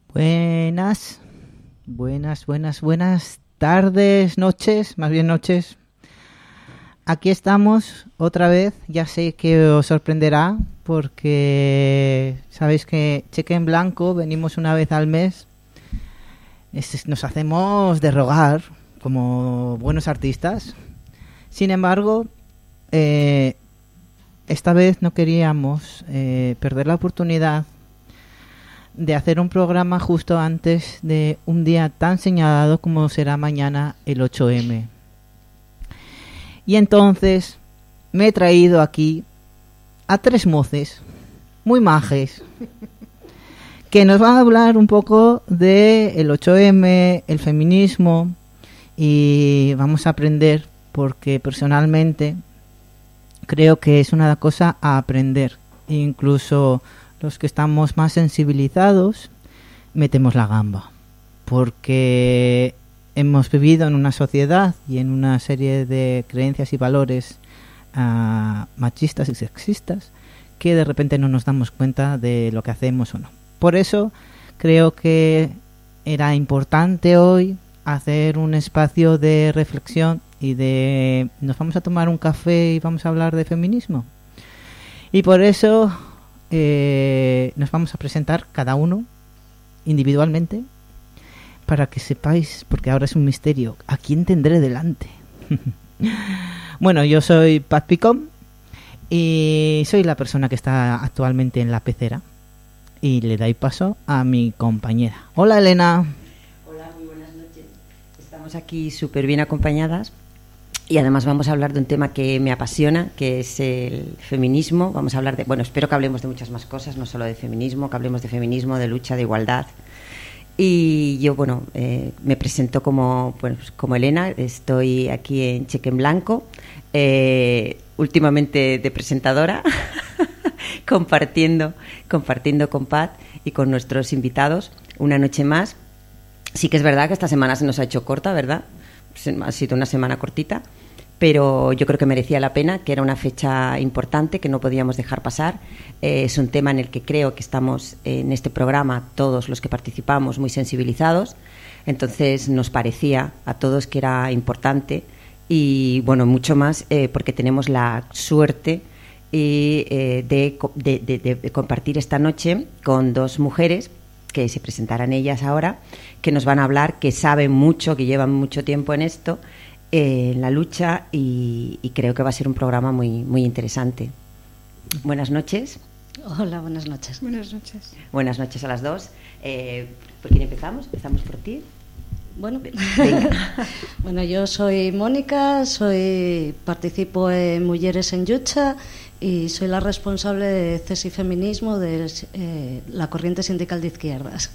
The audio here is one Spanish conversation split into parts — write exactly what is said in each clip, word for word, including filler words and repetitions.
Buenas, buenas, buenas, buenas tardes, noches, más bien noches. Aquí estamos otra vez, ya sé que os sorprenderá porque sabéis que Cheque en Blanco venimos una vez al mes. Es, nos hacemos de rogar como buenos artistas. Sin embargo, eh, esta vez no queríamos eh, perder la oportunidad de hacer un programa justo antes de un día tan señalado como será mañana el ocho eme. Y entonces me he traído aquí a tres moces muy majes que nos van a hablar un poco de el ocho eme, el feminismo, y vamos a aprender porque personalmente creo que es una cosa a aprender. Incluso los que estamos más sensibilizados metemos la gamba porque hemos vivido en una sociedad y en una serie de creencias y valores uh, machistas y sexistas que de repente no nos damos cuenta de lo que hacemos o no. Por eso creo que era importante hoy hacer un espacio de reflexión y de nos vamos a tomar un café y vamos a hablar de feminismo. Y por eso eh, nos vamos a presentar cada uno individualmente para que sepáis, porque ahora es un misterio, a quién tendré delante. Bueno, yo soy Pat Picón y soy la persona que está actualmente en la pecera. Y le dais paso a mi compañera. Hola, Elena. Hola, muy buenas noches. Estamos aquí súper bien acompañadas y además vamos a hablar de un tema que me apasiona, que es el feminismo. Vamos a hablar de, bueno, espero que hablemos de muchas más cosas, no solo de feminismo, que hablemos de feminismo, de lucha, de igualdad. Y yo, bueno, eh, me presento como, pues, como Elena, estoy aquí en Cheque en Blanco, eh, últimamente de presentadora, compartiendo, compartiendo con Pat y con nuestros invitados una noche más. Sí que es verdad que esta semana se nos ha hecho corta, ¿verdad? Ha sido una semana cortita, pero yo creo que merecía la pena, que era una fecha importante que no podíamos dejar pasar. Eh, es un tema en el que creo que estamos en este programa, todos los que participamos, muy sensibilizados. Entonces nos parecía a todos que era importante y, bueno, mucho más eh, porque tenemos la suerte y eh, de, de, de, de compartir esta noche con dos mujeres que se presentarán ellas ahora, que nos van a hablar, que saben mucho, que llevan mucho tiempo en esto, eh, en la lucha, y, y creo que va a ser un programa muy, muy interesante. Buenas noches. Hola, buenas noches. Buenas noches. Buenas noches a las dos. Eh, ¿Por quién empezamos? ¿Empezamos por ti? Bueno, bueno, yo soy Mónica, soy participo en Mujeres en Lucha y soy la responsable de C E S I Feminismo de eh, la Corriente Sindical de Izquierdas.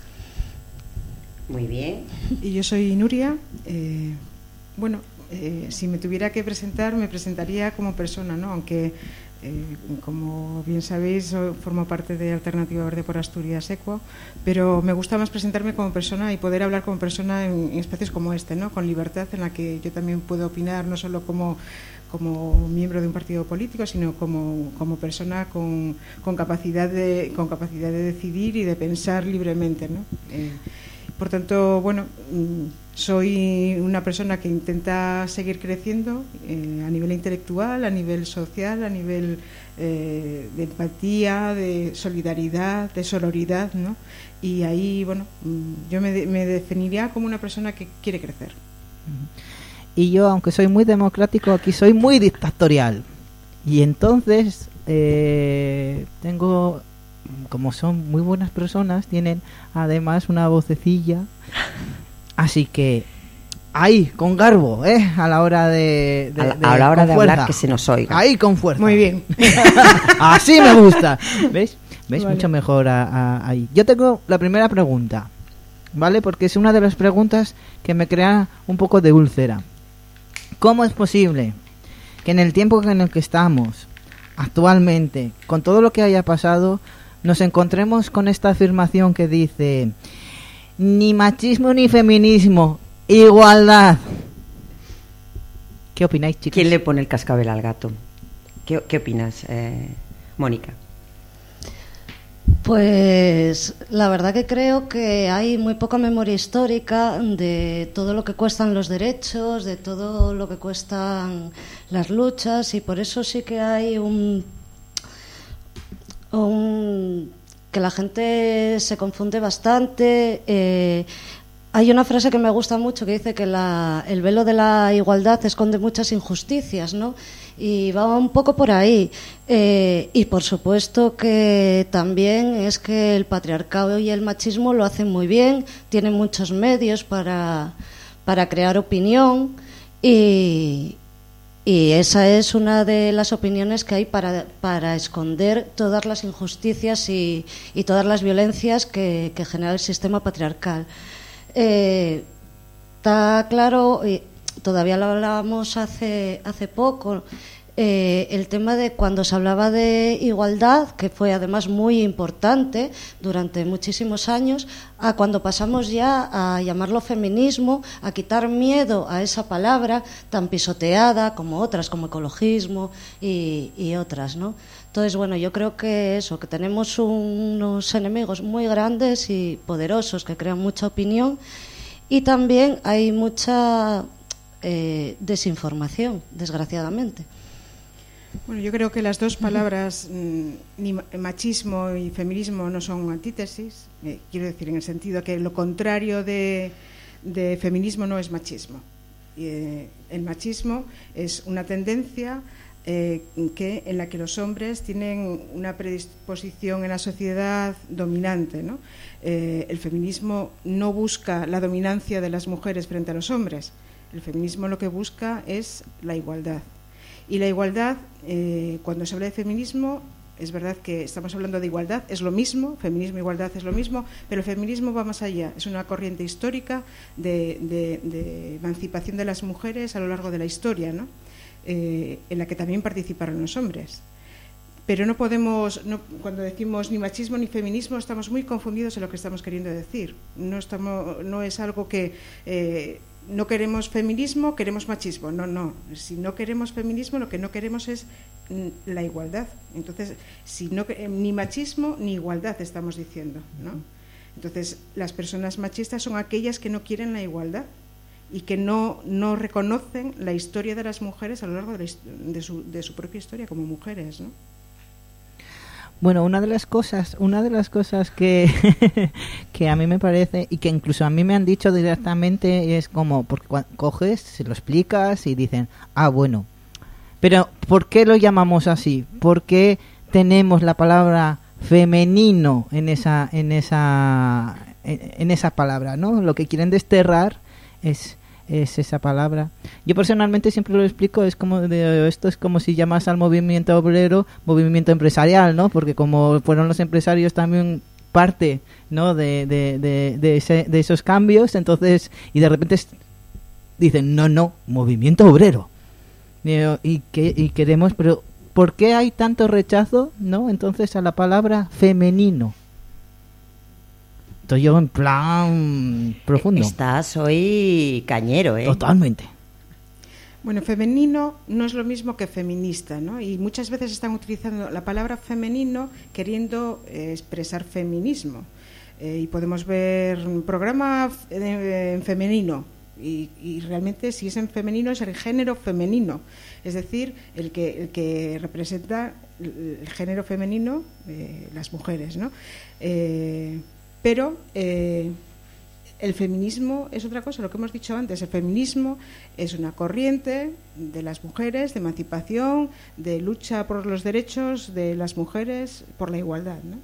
Muy bien. Y yo soy Nuria. Eh, bueno, eh, si me tuviera que presentar, me presentaría como persona, ¿no? Aunque, eh, como bien sabéis, formo parte de Alternativa Verde por Asturias, ECUO, pero me gusta más presentarme como persona y poder hablar como persona en, en espacios como este, ¿no? Con libertad, en la que yo también puedo opinar, no solo como como miembro de un partido político, sino como, como persona con, con, capacidad de, con capacidad de decidir y de pensar libremente, ¿no? Eh, por tanto, bueno, soy una persona que intenta seguir creciendo eh, a nivel intelectual, a nivel social, a nivel eh, de empatía, de solidaridad, de sororidad, ¿no? Y ahí, bueno, yo me, de, me definiría como una persona que quiere crecer. Y yo, aunque soy muy democrático, aquí soy muy dictatorial. Y entonces eh, tengo, como son muy buenas personas, tienen además una vocecilla. Así que ahí, con garbo, ¿eh? A la hora de, de, a la, de, a la hora de fuerza. hablar, que se nos oiga. Ahí con fuerza. Muy bien. Así me gusta. ¿Ves? ¿Ves? Vale. Mucho mejor a, a, ahí. Yo tengo la primera pregunta, ¿vale? Porque es una de las preguntas que me crea un poco de úlcera. ¿Cómo es posible que en el tiempo en el que estamos actualmente, con todo lo que haya pasado, nos encontremos con esta afirmación que dice: ni machismo ni feminismo, igualdad? ¿Qué opináis, chicos? ¿Quién le pone el cascabel al gato? ¿Qué, qué opinas, eh, Mónica? Pues la verdad que creo que hay muy poca memoria histórica de todo lo que cuestan los derechos, de todo lo que cuestan las luchas, y por eso sí que hay un, un que la gente se confunde bastante. Eh, hay una frase que me gusta mucho que dice que la, el velo de la igualdad esconde muchas injusticias, ¿no? Y va un poco por ahí. Eh, y por supuesto que también es que el patriarcado y el machismo lo hacen muy bien, tienen muchos medios para, para crear opinión, y, y esa es una de las opiniones que hay para, para esconder todas las injusticias y, y todas las violencias que, que genera el sistema patriarcal. Eh, está claro, y todavía lo hablábamos hace, hace poco, eh, el tema de cuando se hablaba de igualdad, que fue además muy importante durante muchísimos años, a cuando pasamos ya a llamarlo feminismo, a quitar miedo a esa palabra tan pisoteada como otras, como ecologismo y, y otras, ¿no? Entonces, bueno, yo creo que eso, que tenemos unos enemigos muy grandes y poderosos que crean mucha opinión, y también hay mucha eh, desinformación, desgraciadamente. Bueno, yo creo que las dos palabras, ni machismo y feminismo, no son antítesis. Eh, quiero decir, en el sentido que lo contrario de, de feminismo no es machismo. Eh, el machismo es una tendencia eh, que, en la que los hombres tienen una predisposición en la sociedad dominante, ¿no? Eh, el feminismo no busca la dominancia de las mujeres frente a los hombres. El feminismo lo que busca es la igualdad. Y la igualdad, eh, cuando se habla de feminismo, es verdad que estamos hablando de igualdad, es lo mismo, feminismo e igualdad es lo mismo, pero el feminismo va más allá, es una corriente histórica de, de, de emancipación de las mujeres a lo largo de la historia, ¿no? Eh, en la que también participaron los hombres. Pero no podemos, no, cuando decimos ni machismo ni feminismo, estamos muy confundidos en lo que estamos queriendo decir. No, estamos, no es algo que... Eh, no queremos feminismo, queremos machismo. No, no. Si no queremos feminismo, lo que no queremos es la igualdad. Entonces, si no ni machismo ni igualdad estamos diciendo, ¿no? Entonces, las personas machistas son aquellas que no quieren la igualdad y que no, no reconocen la historia de las mujeres a lo largo de, la, de, su, de su propia historia como mujeres, ¿no? Bueno, una de las cosas, una de las cosas que, que a mí me parece, y que incluso a mí me han dicho directamente, es como, porque coges, se lo explicas y dicen, ah, bueno, pero ¿por qué lo llamamos así? ¿Por qué tenemos la palabra femenino en esa, en esa, en, en esa palabra, ¿no? Lo que quieren desterrar es... es esa palabra. Yo personalmente siempre lo explico, es como de, esto es como si llamas al movimiento obrero movimiento empresarial, ¿no? Porque como fueron los empresarios también parte, ¿no? de, de, de, de, ese, de esos cambios, entonces, y de repente dicen, no, no, movimiento obrero. Y, y, que, y queremos, pero ¿por qué hay tanto rechazo, no? Entonces a la palabra femenino. Estoy yo en plan profundo. Estás hoy cañero, ¿eh? Totalmente. Bueno, femenino no es lo mismo que feminista, ¿no? Y muchas veces están utilizando la palabra femenino queriendo eh, expresar feminismo. Eh, y podemos ver un programa en, en femenino. Y, y realmente, si es en femenino, es el género femenino. Es decir, el que, el que representa el género femenino, eh, las mujeres, ¿no? Eh, Pero eh, el feminismo es otra cosa, lo que hemos dicho antes. El feminismo es una corriente de las mujeres, de emancipación, de lucha por los derechos de las mujeres, por la igualdad, ¿no?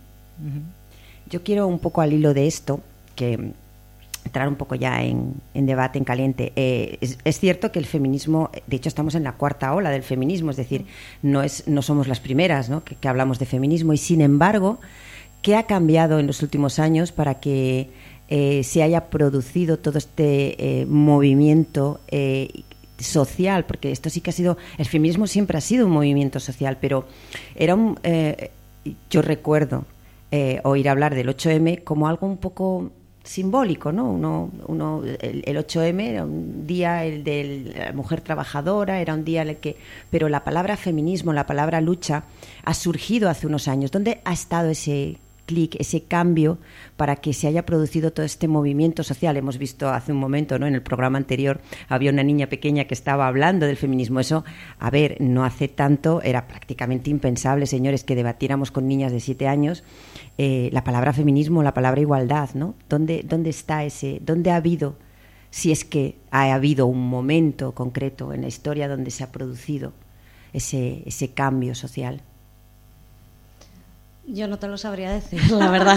Yo quiero un poco al hilo de esto, que entrar un poco ya en, en debate, en caliente. Eh, es, es cierto que el feminismo, de hecho estamos en la cuarta ola del feminismo, es decir, no, es, no somos las primeras, ¿no? que, que hablamos de feminismo, y sin embargo... ¿Qué ha cambiado en los últimos años para que eh, se haya producido todo este eh, movimiento eh, social? Porque esto sí que ha sido... El feminismo siempre ha sido un movimiento social, pero era un... Eh, yo recuerdo eh, oír hablar del ocho eme como algo un poco simbólico, ¿no? Uno, uno, el, el ocho eme era un día el de la mujer trabajadora, era un día en el que... Pero la palabra feminismo, la palabra lucha, ha surgido hace unos años. ¿Dónde ha estado ese... clic, ese cambio para que se haya producido todo este movimiento social. Hemos visto hace un momento, ¿no?, en el programa anterior, había una niña pequeña que estaba hablando del feminismo. Eso, a ver, no hace tanto, era prácticamente impensable, señores, que debatiéramos con niñas de siete años eh, la palabra feminismo, la palabra igualdad, ¿no? ¿Dónde, dónde está ese, dónde ha habido, si es que ha habido un momento concreto en la historia donde se ha producido ese, ese cambio social? Yo no te lo sabría decir, la verdad.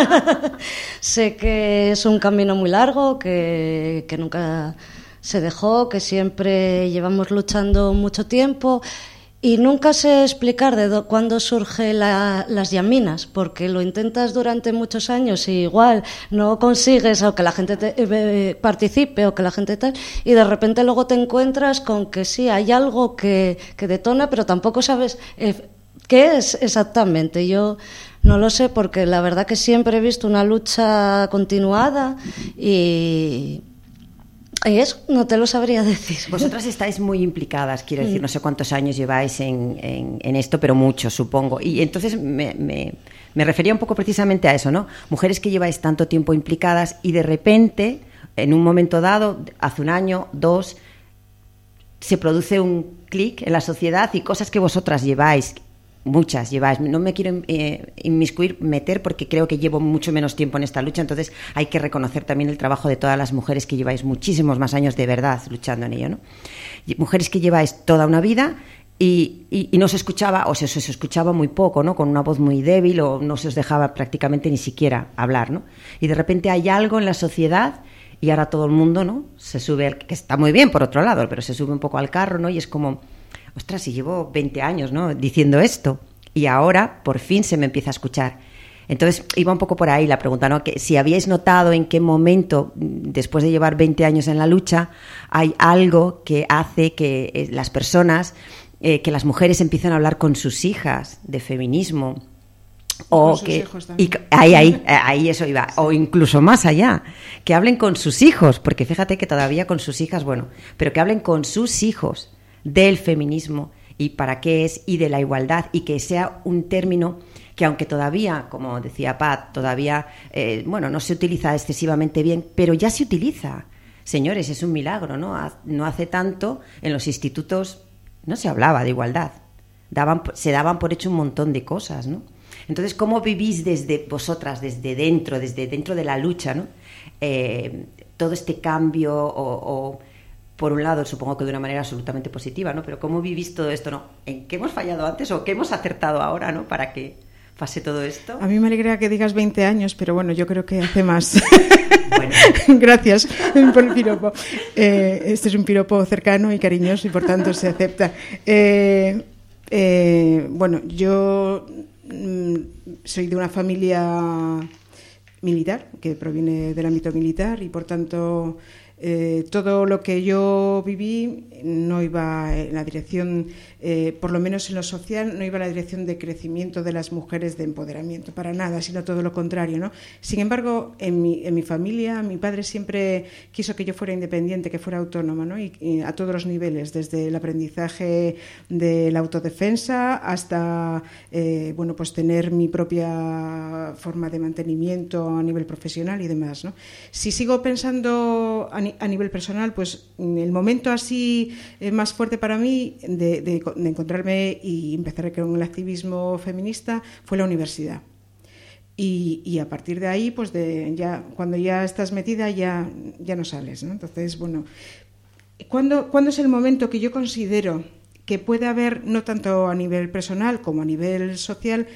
Sé que es un camino muy largo, que, que nunca se dejó, que siempre llevamos luchando mucho tiempo y nunca sé explicar de do, cuándo surgen la, las yaminas, porque lo intentas durante muchos años y igual no consigues o que la gente te, eh, participe o que la gente tal, y de repente luego te encuentras con que sí, hay algo que, que detona, pero tampoco sabes... Eh, ¿qué es exactamente? Yo no lo sé porque la verdad que siempre he visto una lucha continuada y, y eso no te lo sabría decir. Vosotras estáis muy implicadas, quiero decir, no sé cuántos años lleváis en, en, en esto, pero muchos, supongo. Y entonces me, me, me refería un poco precisamente a eso, ¿no? Mujeres que lleváis tanto tiempo implicadas y de repente, en un momento dado, hace un año, dos, se produce un clic en la sociedad y cosas que vosotras lleváis... Muchas lleváis, no me quiero eh, inmiscuir, meter, porque creo que llevo mucho menos tiempo en esta lucha, entonces hay que reconocer también el trabajo de todas las mujeres que lleváis muchísimos más años de verdad luchando en ello, ¿no? Mujeres que lleváis toda una vida y, y, y no se escuchaba, o se, se escuchaba muy poco, ¿no? Con una voz muy débil o no se os dejaba prácticamente ni siquiera hablar, ¿no? Y de repente hay algo en la sociedad y ahora todo el mundo, ¿no?, se sube, al, que está muy bien por otro lado, pero se sube un poco al carro, ¿no? Y es como... ostras, si llevo veinte años, ¿no?, diciendo esto y ahora por fin se me empieza a escuchar. Entonces iba un poco por ahí la pregunta, ¿no?, que si habíais notado en qué momento, después de llevar veinte años en la lucha, hay algo que hace que las personas, eh, que las mujeres empiecen a hablar con sus hijas de feminismo. O que y ahí, ahí, ahí eso iba, o incluso más allá, que hablen con sus hijos, porque fíjate que todavía con sus hijas, bueno, pero que hablen con sus hijos del feminismo y para qué es y de la igualdad, y que sea un término que, aunque todavía, como decía Pat, todavía eh, bueno, no se utiliza excesivamente bien, pero ya se utiliza. Señores, es un milagro, ¿no? No hace tanto en los institutos no se hablaba de igualdad, daban, se daban por hecho un montón de cosas, ¿no? Entonces, ¿cómo vivís desde vosotras, desde dentro, desde dentro de la lucha, ¿no?, eh, todo este cambio o, o por un lado, supongo que de una manera absolutamente positiva, ¿no? Pero ¿cómo vivís todo esto, no? ¿En qué hemos fallado antes o qué hemos acertado ahora, ¿no?, para que pase todo esto? A mí me alegra que digas veinte años, pero bueno, yo creo que hace más. Bueno. Gracias por el piropo. Eh, este es un piropo cercano y cariñoso y por tanto se acepta. Eh, eh, bueno, yo mm, soy de una familia militar, que proviene del ámbito militar y por tanto... Eh, todo lo que yo viví no iba en la dirección, eh, por lo menos en lo social, no iba en la dirección de crecimiento de las mujeres, de empoderamiento, para nada, sino todo lo contrario, ¿no? Sin embargo, en mi, en mi familia, mi padre siempre quiso que yo fuera independiente, que fuera autónoma, ¿no? Y, y a todos los niveles, desde el aprendizaje de la autodefensa hasta, eh, bueno, pues tener mi propia forma de mantenimiento a nivel profesional y demás, ¿no? Si sigo pensando a a nivel personal, pues el momento así eh, más fuerte para mí de, de, de encontrarme y empezar con el activismo feminista fue la universidad. Y, y a partir de ahí, pues de ya cuando ya estás metida ya, ya no sales, ¿no? Entonces, bueno, ¿cuándo, ¿cuándo es el momento que yo considero que puede haber, no tanto a nivel personal como a nivel social,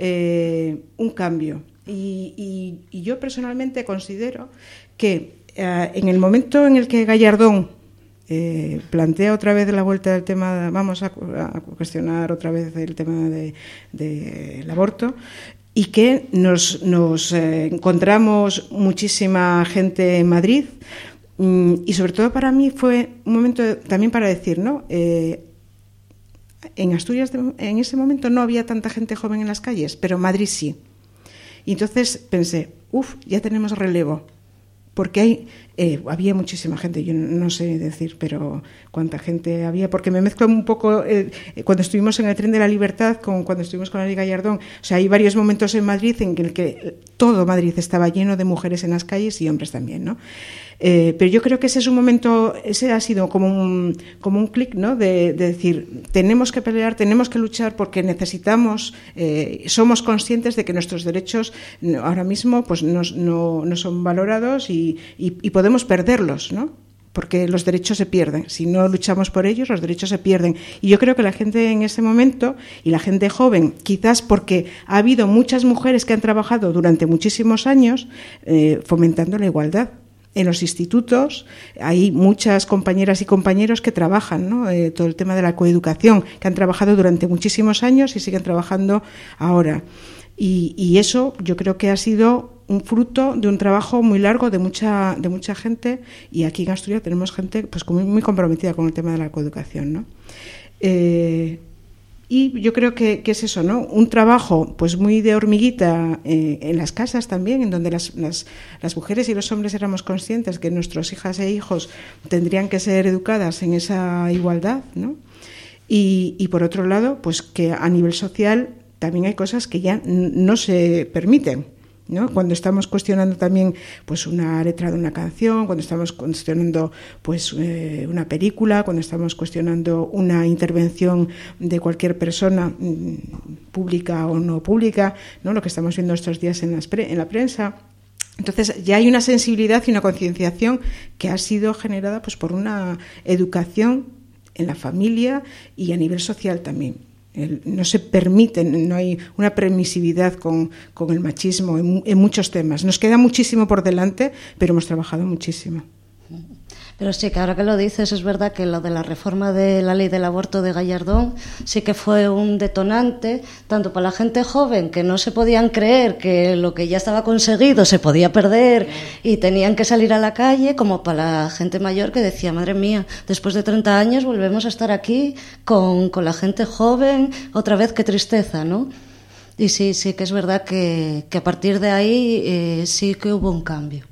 eh, un cambio? Y, y, y yo personalmente considero que Uh, en el momento en el que Gallardón eh, plantea otra vez la vuelta del tema, vamos a, a cuestionar otra vez el tema del de, de aborto, y que nos, nos eh, encontramos muchísima gente en Madrid, mm, y sobre todo para mí fue un momento también para decir, ¿no? Eh, en Asturias de, en ese momento no había tanta gente joven en las calles, pero en Madrid sí. Y entonces pensé, uff, ya tenemos relevo. Porque hay, Eh, había muchísima gente, yo no sé decir, pero cuánta gente había, porque me mezclo un poco eh, cuando estuvimos en el Tren de la Libertad con cuando estuvimos con Ari Gallardón. O sea, hay varios momentos en Madrid en el que todo Madrid estaba lleno de mujeres en las calles y hombres también, ¿no? Eh, pero yo creo que ese es un momento, ese ha sido como un, como un clic, ¿no? De, de decir, tenemos que pelear, tenemos que luchar porque necesitamos, eh, somos conscientes de que nuestros derechos ahora mismo pues no, no, no son valorados y, y, y podemos perderlos, ¿no? Porque los derechos se pierden. Si no luchamos por ellos, los derechos se pierden. Y yo creo que la gente en ese momento, y la gente joven, quizás porque ha habido muchas mujeres que han trabajado durante muchísimos años eh, fomentando la igualdad. En los institutos hay muchas compañeras y compañeros que trabajan, ¿no? Eh, todo el tema de la coeducación, que han trabajado durante muchísimos años y siguen trabajando ahora. Y, y eso yo creo que ha sido un fruto de un trabajo muy largo de mucha de mucha gente, y aquí en Asturias tenemos gente pues muy, muy comprometida con el tema de la coeducación, ¿no? Eh, Y yo creo que, que es eso, ¿no? Un trabajo pues muy de hormiguita eh, en las casas también, en donde las, las, las mujeres y los hombres éramos conscientes que nuestras hijas e hijos tendrían que ser educadas en esa igualdad, ¿no? Y, y por otro lado, pues que a nivel social también hay cosas que ya no se permiten, ¿no? Cuando estamos cuestionando también pues una letra de una canción, cuando estamos cuestionando pues eh, una película, cuando estamos cuestionando una intervención de cualquier persona, mmm, pública o no pública, ¿no? Lo que estamos viendo estos días en, las pre- en la prensa. Entonces ya hay una sensibilidad y una concienciación que ha sido generada pues por una educación en la familia y a nivel social también. El, no se permite, no hay una permisividad con, con el machismo en, en muchos temas. Nos queda muchísimo por delante, pero hemos trabajado muchísimo. Pero sí, que ahora que lo dices, es verdad que lo de la reforma de la ley del aborto de Gallardón sí que fue un detonante, tanto para la gente joven, que no se podían creer que lo que ya estaba conseguido se podía perder y tenían que salir a la calle, como para la gente mayor que decía, madre mía, después de treinta años volvemos a estar aquí con, con la gente joven, otra vez, qué tristeza, ¿no? Y sí, sí que es verdad que, que a partir de ahí eh, sí que hubo un cambio.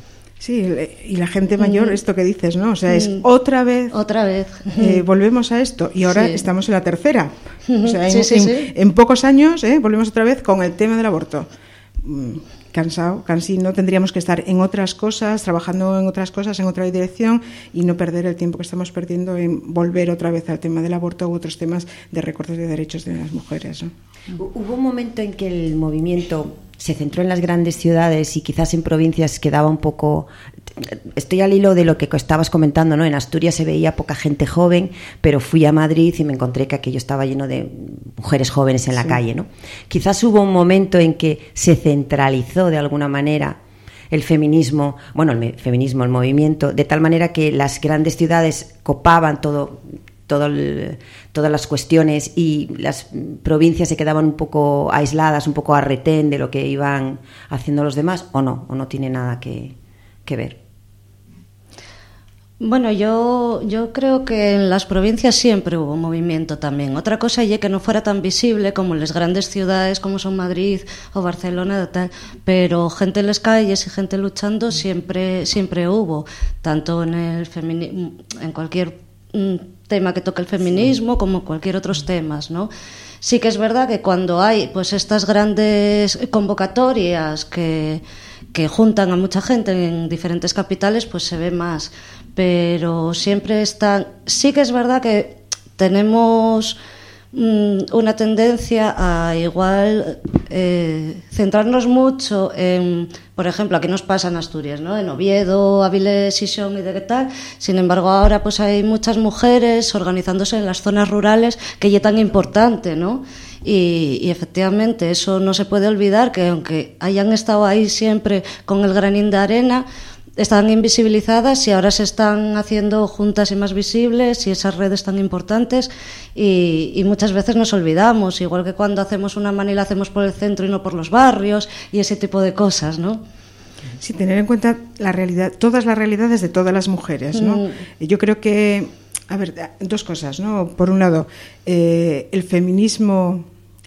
Sí, y la gente mayor, mm. esto que dices, ¿no? O sea, es mm. otra vez... Otra vez. Eh, volvemos a esto y ahora sí. Estamos en la tercera. O sea, en, sí, sí, en, sí. en pocos años eh, volvemos otra vez con el tema del aborto. Mm, cansado, cansino, tendríamos que estar en otras cosas, trabajando en otras cosas, en otra dirección y no perder el tiempo que estamos perdiendo en volver otra vez al tema del aborto u otros temas de recortes de derechos de las mujeres, ¿no? Hubo un momento en que el movimiento se centró en las grandes ciudades y quizás en provincias quedaba un poco... Estoy al hilo de lo que estabas comentando, ¿no? En Asturias se veía poca gente joven, pero fui a Madrid y me encontré que aquello estaba lleno de mujeres jóvenes en la sí. calle, ¿no? Quizás hubo un momento en que se centralizó de alguna manera el feminismo, bueno, el feminismo, el movimiento, de tal manera que las grandes ciudades copaban todo... Todo el, todas las cuestiones y las provincias se quedaban un poco aisladas, un poco a retén de lo que iban haciendo los demás, o no, o no tiene nada que, que ver. Bueno, yo, yo creo que en las provincias siempre hubo movimiento también. Otra cosa es que no fuera tan visible como en las grandes ciudades como son Madrid o Barcelona, tal, pero gente en las calles y gente luchando siempre, siempre hubo, tanto en el femini- en cualquier tema que toque el feminismo como cualquier otros temas, ¿no? Sí que es verdad que cuando hay pues estas grandes convocatorias que, que juntan a mucha gente en diferentes capitales, pues se ve más, pero siempre están... Sí que es verdad que tenemos mmm, una tendencia a igual eh, centrarnos mucho en... Por ejemplo, aquí nos pasa en Asturias, ¿no? En Oviedo, Avilés, Sison y de qué tal. Sin embargo, ahora pues hay muchas mujeres organizándose en las zonas rurales, que ya es tan importante, ¿no? Y, y efectivamente eso no se puede olvidar, que aunque hayan estado ahí siempre con el granín de arena, están invisibilizadas y ahora se están haciendo juntas y más visibles y esas redes tan importantes y, y muchas veces nos olvidamos, igual que cuando hacemos una mani la hacemos por el centro y no por los barrios y ese tipo de cosas, ¿no? Sí, tener en cuenta la realidad, todas las realidades de todas las mujeres, ¿no? Mm. Yo creo que, a ver, dos cosas, ¿no? Por un lado, eh, el feminismo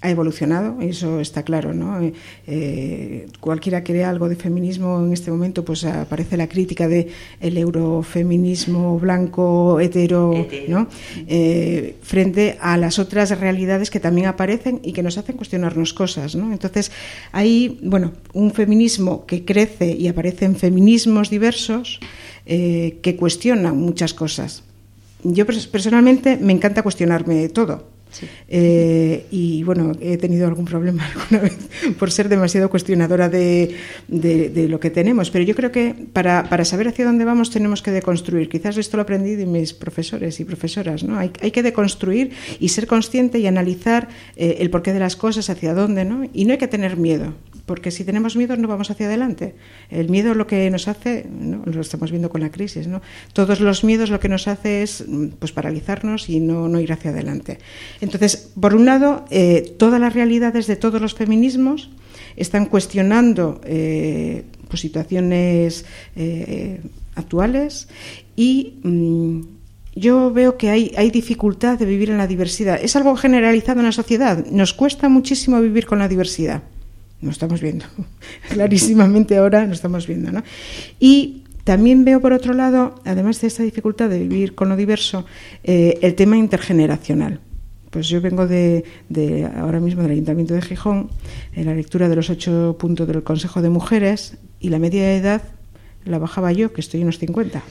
ha evolucionado, eso está claro, ¿no? Eh, eh, cualquiera que vea algo de feminismo en este momento, pues aparece la crítica de el eurofeminismo blanco, hetero, hetero. ¿no? Eh, frente a las otras realidades que también aparecen y que nos hacen cuestionarnos cosas, ¿no? Entonces, hay, bueno, un feminismo que crece y aparecen feminismos diversos eh, que cuestionan muchas cosas. Yo personalmente me encanta cuestionarme todo. Sí. Eh, y bueno, he tenido algún problema alguna vez por ser demasiado cuestionadora de, de, de lo que tenemos, pero yo creo que para, para saber hacia dónde vamos tenemos que deconstruir. Quizás esto lo aprendí de mis profesores y profesoras, ¿no? Hay, hay que deconstruir y ser consciente y analizar eh, el porqué de las cosas, hacia dónde, ¿no? Y no hay que tener miedo, porque si tenemos miedo no vamos hacia adelante. El miedo lo que nos hace, ¿no? Lo estamos viendo con la crisis, ¿no? Todos los miedos lo que nos hace es pues paralizarnos y no, no ir hacia adelante. Entonces, por un lado, eh, todas las realidades de todos los feminismos están cuestionando eh, pues, situaciones eh, actuales y mmm, yo veo que hay, hay dificultad de vivir en la diversidad. Es algo generalizado en la sociedad. Nos cuesta muchísimo vivir con la diversidad. Lo estamos viendo. Clarísimamente ahora lo estamos viendo, ¿no? Y también veo, por otro lado, además de esta dificultad de vivir con lo diverso, eh, el tema intergeneracional. Pues yo vengo de, de ahora mismo del Ayuntamiento de Gijón, en la lectura de los ocho puntos del Consejo de Mujeres, y la media de edad la bajaba yo, que estoy en los cincuenta.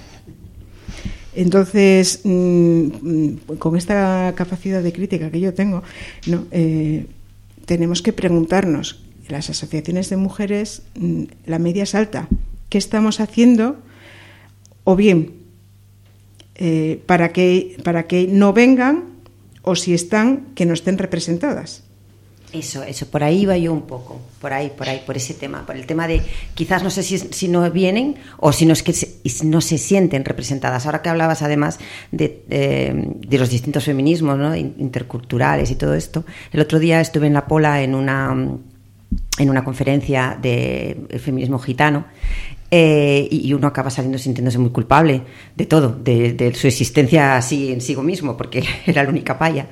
Entonces, mmm, con esta capacidad de crítica que yo tengo, ¿no? eh, tenemos que preguntarnos, en las asociaciones de mujeres, mmm, la media es alta. ¿Qué estamos haciendo? O bien, eh, para que, para que no vengan, o si están, que no estén representadas. Eso, eso, por ahí iba yo un poco, por ahí, por ahí, por ese tema, por el tema de, quizás no sé si, si no vienen o si no es que se, no se sienten representadas. Ahora que hablabas además de, de, de los distintos feminismos, ¿no? Interculturales y todo esto, el otro día estuve en La Pola en una, en una conferencia de feminismo gitano. Eh, y uno acaba saliendo sintiéndose muy culpable de todo, de, de su existencia así en sí mismo, porque era la única paya.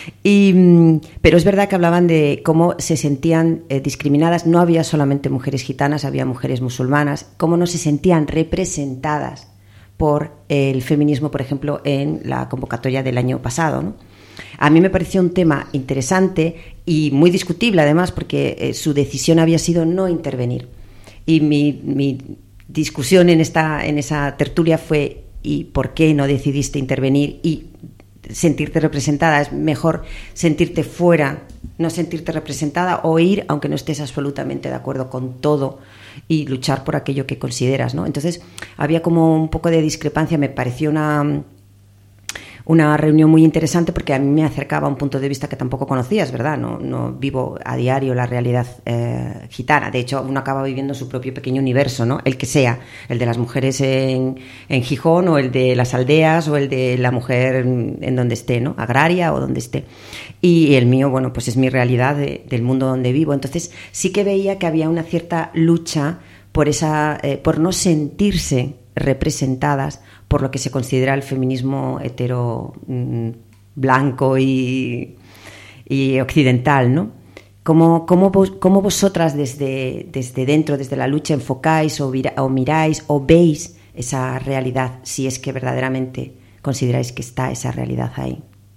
Y, pero es verdad que hablaban de cómo se sentían eh, discriminadas. No había solamente mujeres gitanas, había mujeres musulmanas, cómo no se sentían representadas por el feminismo, por ejemplo, en la convocatoria del año pasado, ¿no? A mí me pareció un tema interesante y muy discutible, además, porque eh, su decisión había sido no intervenir. Y mi, mi discusión en esta en esa tertulia fue ¿y por qué no decidiste intervenir y sentirte representada? Es mejor sentirte fuera, no sentirte representada, o ir aunque no estés absolutamente de acuerdo con todo y luchar por aquello que consideras, ¿no? Entonces había como un poco de discrepancia. Me pareció una una reunión muy interesante porque a mí me acercaba a un punto de vista que tampoco conocías, ¿verdad? No, no vivo a diario la realidad eh, gitana. De hecho, uno acaba viviendo su propio pequeño universo, ¿no? El que sea, el de las mujeres en, en Gijón, o el de las aldeas, o el de la mujer en, en donde esté, ¿no? Agraria o donde esté. Y el mío, bueno, pues es mi realidad de, del mundo donde vivo. Entonces sí que veía que había una cierta lucha por esa, eh, por no sentirse representadas por lo que se considera el feminismo hetero mmm, blanco y, y occidental, ¿no? ¿Cómo, cómo, vos, cómo vosotras desde, desde dentro, desde la lucha, enfocáis o, vira, o miráis o veis esa realidad, si es que verdaderamente consideráis que está esa realidad ahí?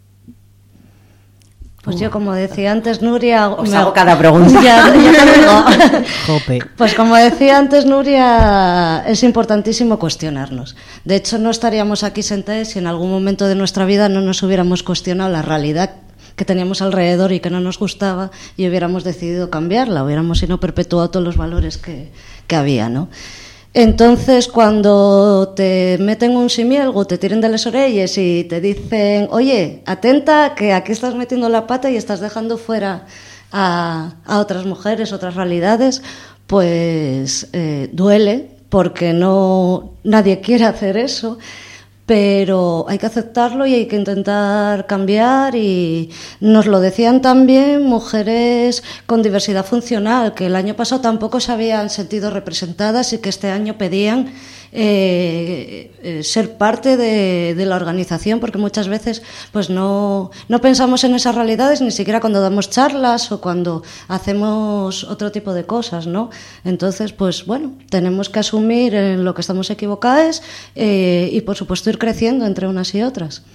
Pues yo, como decía antes Nuria... Os me hago cada pregunta. Ya, ya pues como decía antes Nuria, es importantísimo cuestionarnos. De hecho, no estaríamos aquí sentados si en algún momento de nuestra vida no nos hubiéramos cuestionado la realidad que teníamos alrededor y que no nos gustaba, y hubiéramos decidido cambiarla, hubiéramos si no perpetuado todos los valores que, que había, ¿no? Entonces, cuando te meten un simielgo, te tiren de las orejas y te dicen, oye, atenta, que aquí estás metiendo la pata y estás dejando fuera a, a otras mujeres, otras realidades, pues eh, duele, porque no nadie quiere hacer eso. Pero hay que aceptarlo y hay que intentar cambiar, y nos lo decían también mujeres con diversidad funcional, que el año pasado tampoco se habían sentido representadas y que este año pedían eh, eh, ser parte de, de la organización, porque muchas veces pues no, no pensamos en esas realidades ni siquiera cuando damos charlas o cuando hacemos otro tipo de cosas, ¿no? Entonces, pues bueno, tenemos que asumir en lo que estamos equivocadas eh, y por supuesto ir creciendo entre unas y otras.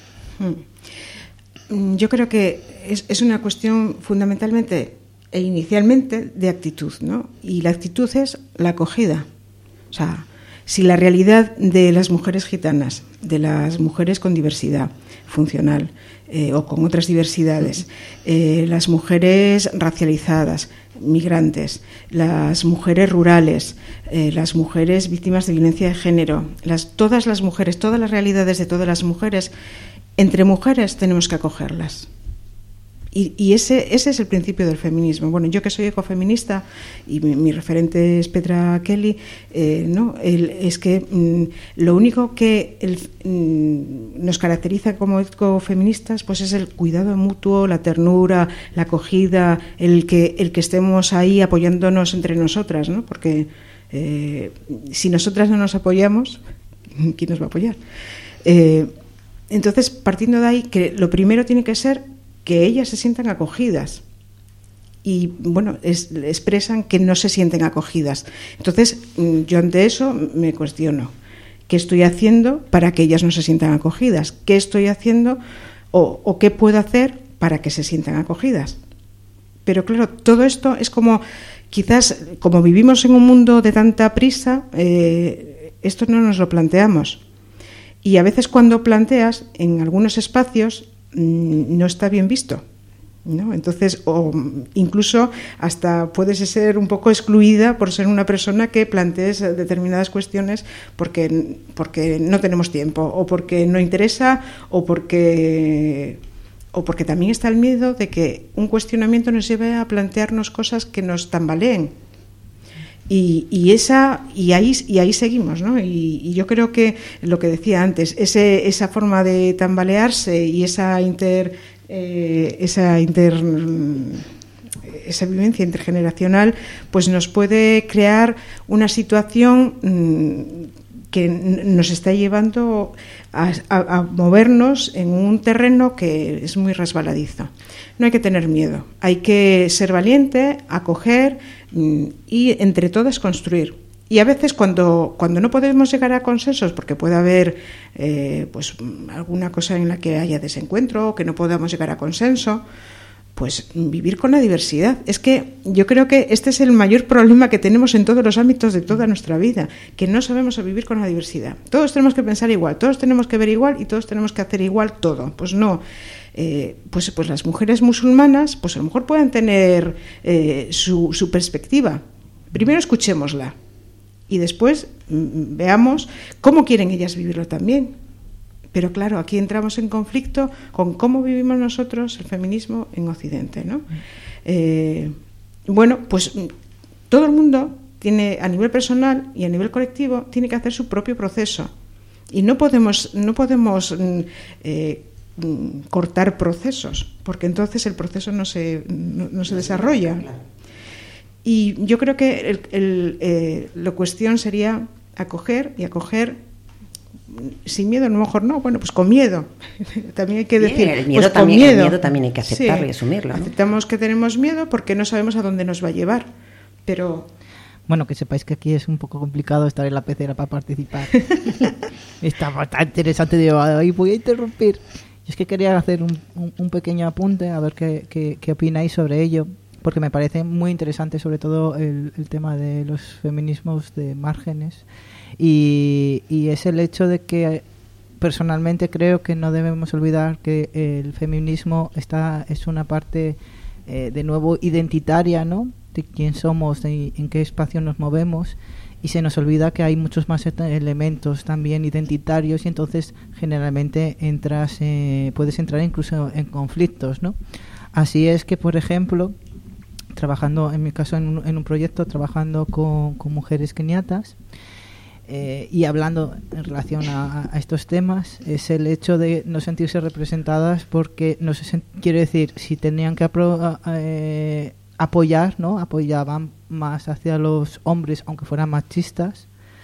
Yo creo que es, es una cuestión fundamentalmente e inicialmente de actitud, ¿no? Y la actitud es la acogida. O sea, si la realidad de las mujeres gitanas, de las mujeres con diversidad funcional eh, o con otras diversidades, eh, las mujeres racializadas, migrantes, las mujeres rurales, eh, las mujeres víctimas de violencia de género, las, todas las mujeres, todas las realidades de todas las mujeres, entre mujeres tenemos que acogerlas. Y, y ese, ese es el principio del feminismo. Bueno, yo que soy ecofeminista y mi, mi referente es Petra Kelly, eh, ¿no? El, es que mmm, lo único que el, mmm, nos caracteriza como ecofeministas pues es el cuidado mutuo, la ternura, la acogida, el que, el que estemos ahí apoyándonos entre nosotras, ¿no? Porque eh, si nosotras no nos apoyamos, ¿quién nos va a apoyar? Eh, entonces, partiendo de ahí, que lo primero tiene que ser que ellas se sientan acogidas y, bueno, es, expresan que no se sienten acogidas. Entonces, yo ante eso me cuestiono. ¿Qué estoy haciendo para que ellas no se sientan acogidas? ¿Qué estoy haciendo o, o qué puedo hacer para que se sientan acogidas? Pero, claro, todo esto es como, quizás, como vivimos en un mundo de tanta prisa, eh, esto no nos lo planteamos. Y a veces cuando planteas, en algunos espacios, no está bien visto, ¿no? Entonces, o incluso hasta puedes ser un poco excluida por ser una persona que plantees determinadas cuestiones porque, porque no tenemos tiempo, o porque no interesa, o porque, o porque también está el miedo de que un cuestionamiento nos lleve a plantearnos cosas que nos tambaleen. Y, y esa y ahí y ahí seguimos, ¿no? Y, y yo creo que lo que decía antes, ese, esa forma de tambalearse y esa inter eh, esa inter esa vivencia intergeneracional, pues nos puede crear una situación mmm, que nos está llevando a, a, a movernos en un terreno que es muy resbaladizo. No hay que tener miedo, hay que ser valiente, acoger y entre todas construir. Y a veces cuando, cuando no podemos llegar a consensos, porque puede haber eh, pues alguna cosa en la que haya desencuentro o que no podamos llegar a consenso, pues vivir con la diversidad. Es que yo creo que este es el mayor problema que tenemos en todos los ámbitos de toda nuestra vida, que no sabemos vivir con la diversidad. Todos tenemos que pensar igual, todos tenemos que ver igual y todos tenemos que hacer igual todo. Pues no. Eh, pues, pues las mujeres musulmanas pues a lo mejor pueden tener eh, su, su perspectiva. Primero escuchémosla y después mm, veamos cómo quieren ellas vivirlo también. Pero claro, aquí entramos en conflicto con cómo vivimos nosotros el feminismo en Occidente, ¿no? Eh, bueno, pues todo el mundo tiene, a nivel personal y a nivel colectivo, tiene que hacer su propio proceso y no podemos no podemos eh, cortar procesos, porque entonces el proceso no se, no, no se desarrolla. Y yo creo que el, el, eh, la cuestión sería acoger y acoger sin miedo, a lo mejor no, bueno, pues con miedo. También hay que decir, Bien, el miedo pues también, con miedo. El miedo también hay que aceptarlo, sí, y asumirlo, ¿no? Aceptamos que tenemos miedo porque no sabemos a dónde nos va a llevar, pero... Bueno, que sepáis que aquí es un poco complicado estar en la pecera para participar. Está bastante interesante debate y voy a interrumpir. Es que quería hacer un, un, un pequeño apunte, a ver qué, qué, qué opináis sobre ello, porque me parece muy interesante sobre todo el, el tema de los feminismos de márgenes y, y es el hecho de que personalmente creo que no debemos olvidar que el feminismo está es una parte eh, de nuevo identitaria, ¿no? De quién somos, de en qué espacio nos movemos. Y se nos olvida que hay muchos más elementos también identitarios y entonces generalmente entras eh, puedes entrar incluso en conflictos, ¿no? Así es que, por ejemplo, trabajando, en mi caso, en un, en un proyecto, trabajando con, con mujeres keniatas eh, y hablando en relación a, a estos temas, es el hecho de no sentirse representadas porque, no se quiero decir, si tenían que apro eh, apoyar, ¿no? Apoyaban más hacia los hombres, aunque fueran machistas,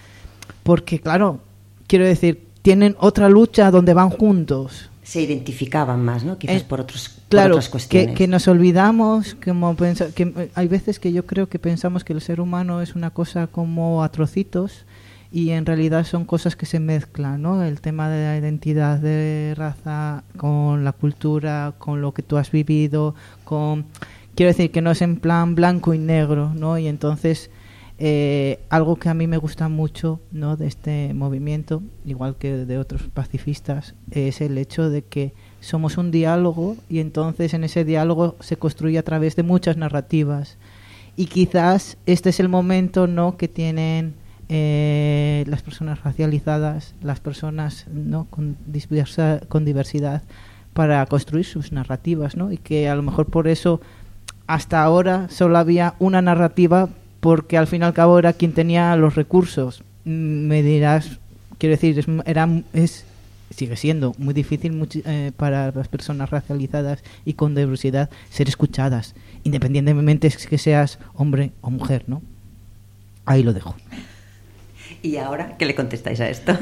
porque claro, quiero decir, tienen otra lucha donde van juntos. Se identificaban más, ¿no? Quizás eh, por, otros, claro, por otras cuestiones. Que, que nos olvidamos, como pensa, que hay veces que yo creo que pensamos que el ser humano es una cosa como a trocitos y en realidad son cosas que se mezclan, ¿no? El tema de la identidad de raza con la cultura, con lo que tú has vivido, con... Quiero decir que no es en plan blanco y negro, ¿no? Y entonces... Eh, algo que a mí me gusta mucho, ¿no?, de este movimiento, igual que de otros pacifistas, es el hecho de que somos un diálogo y entonces en ese diálogo se construye a través de muchas narrativas y quizás este es el momento, ¿no?, que tienen eh, las personas racializadas, las personas, ¿no?, con, diversa, con diversidad para construir sus narrativas, ¿no? Y que a lo mejor por eso hasta ahora solo había una narrativa porque al fin y al cabo era quien tenía los recursos. Me dirás, quiero decir, es, era, es sigue siendo muy difícil muy, eh, para las personas racializadas y con diversidad ser escuchadas, independientemente de que seas hombre o mujer, ¿no? Ahí lo dejo. ¿Y ahora qué le contestáis a esto?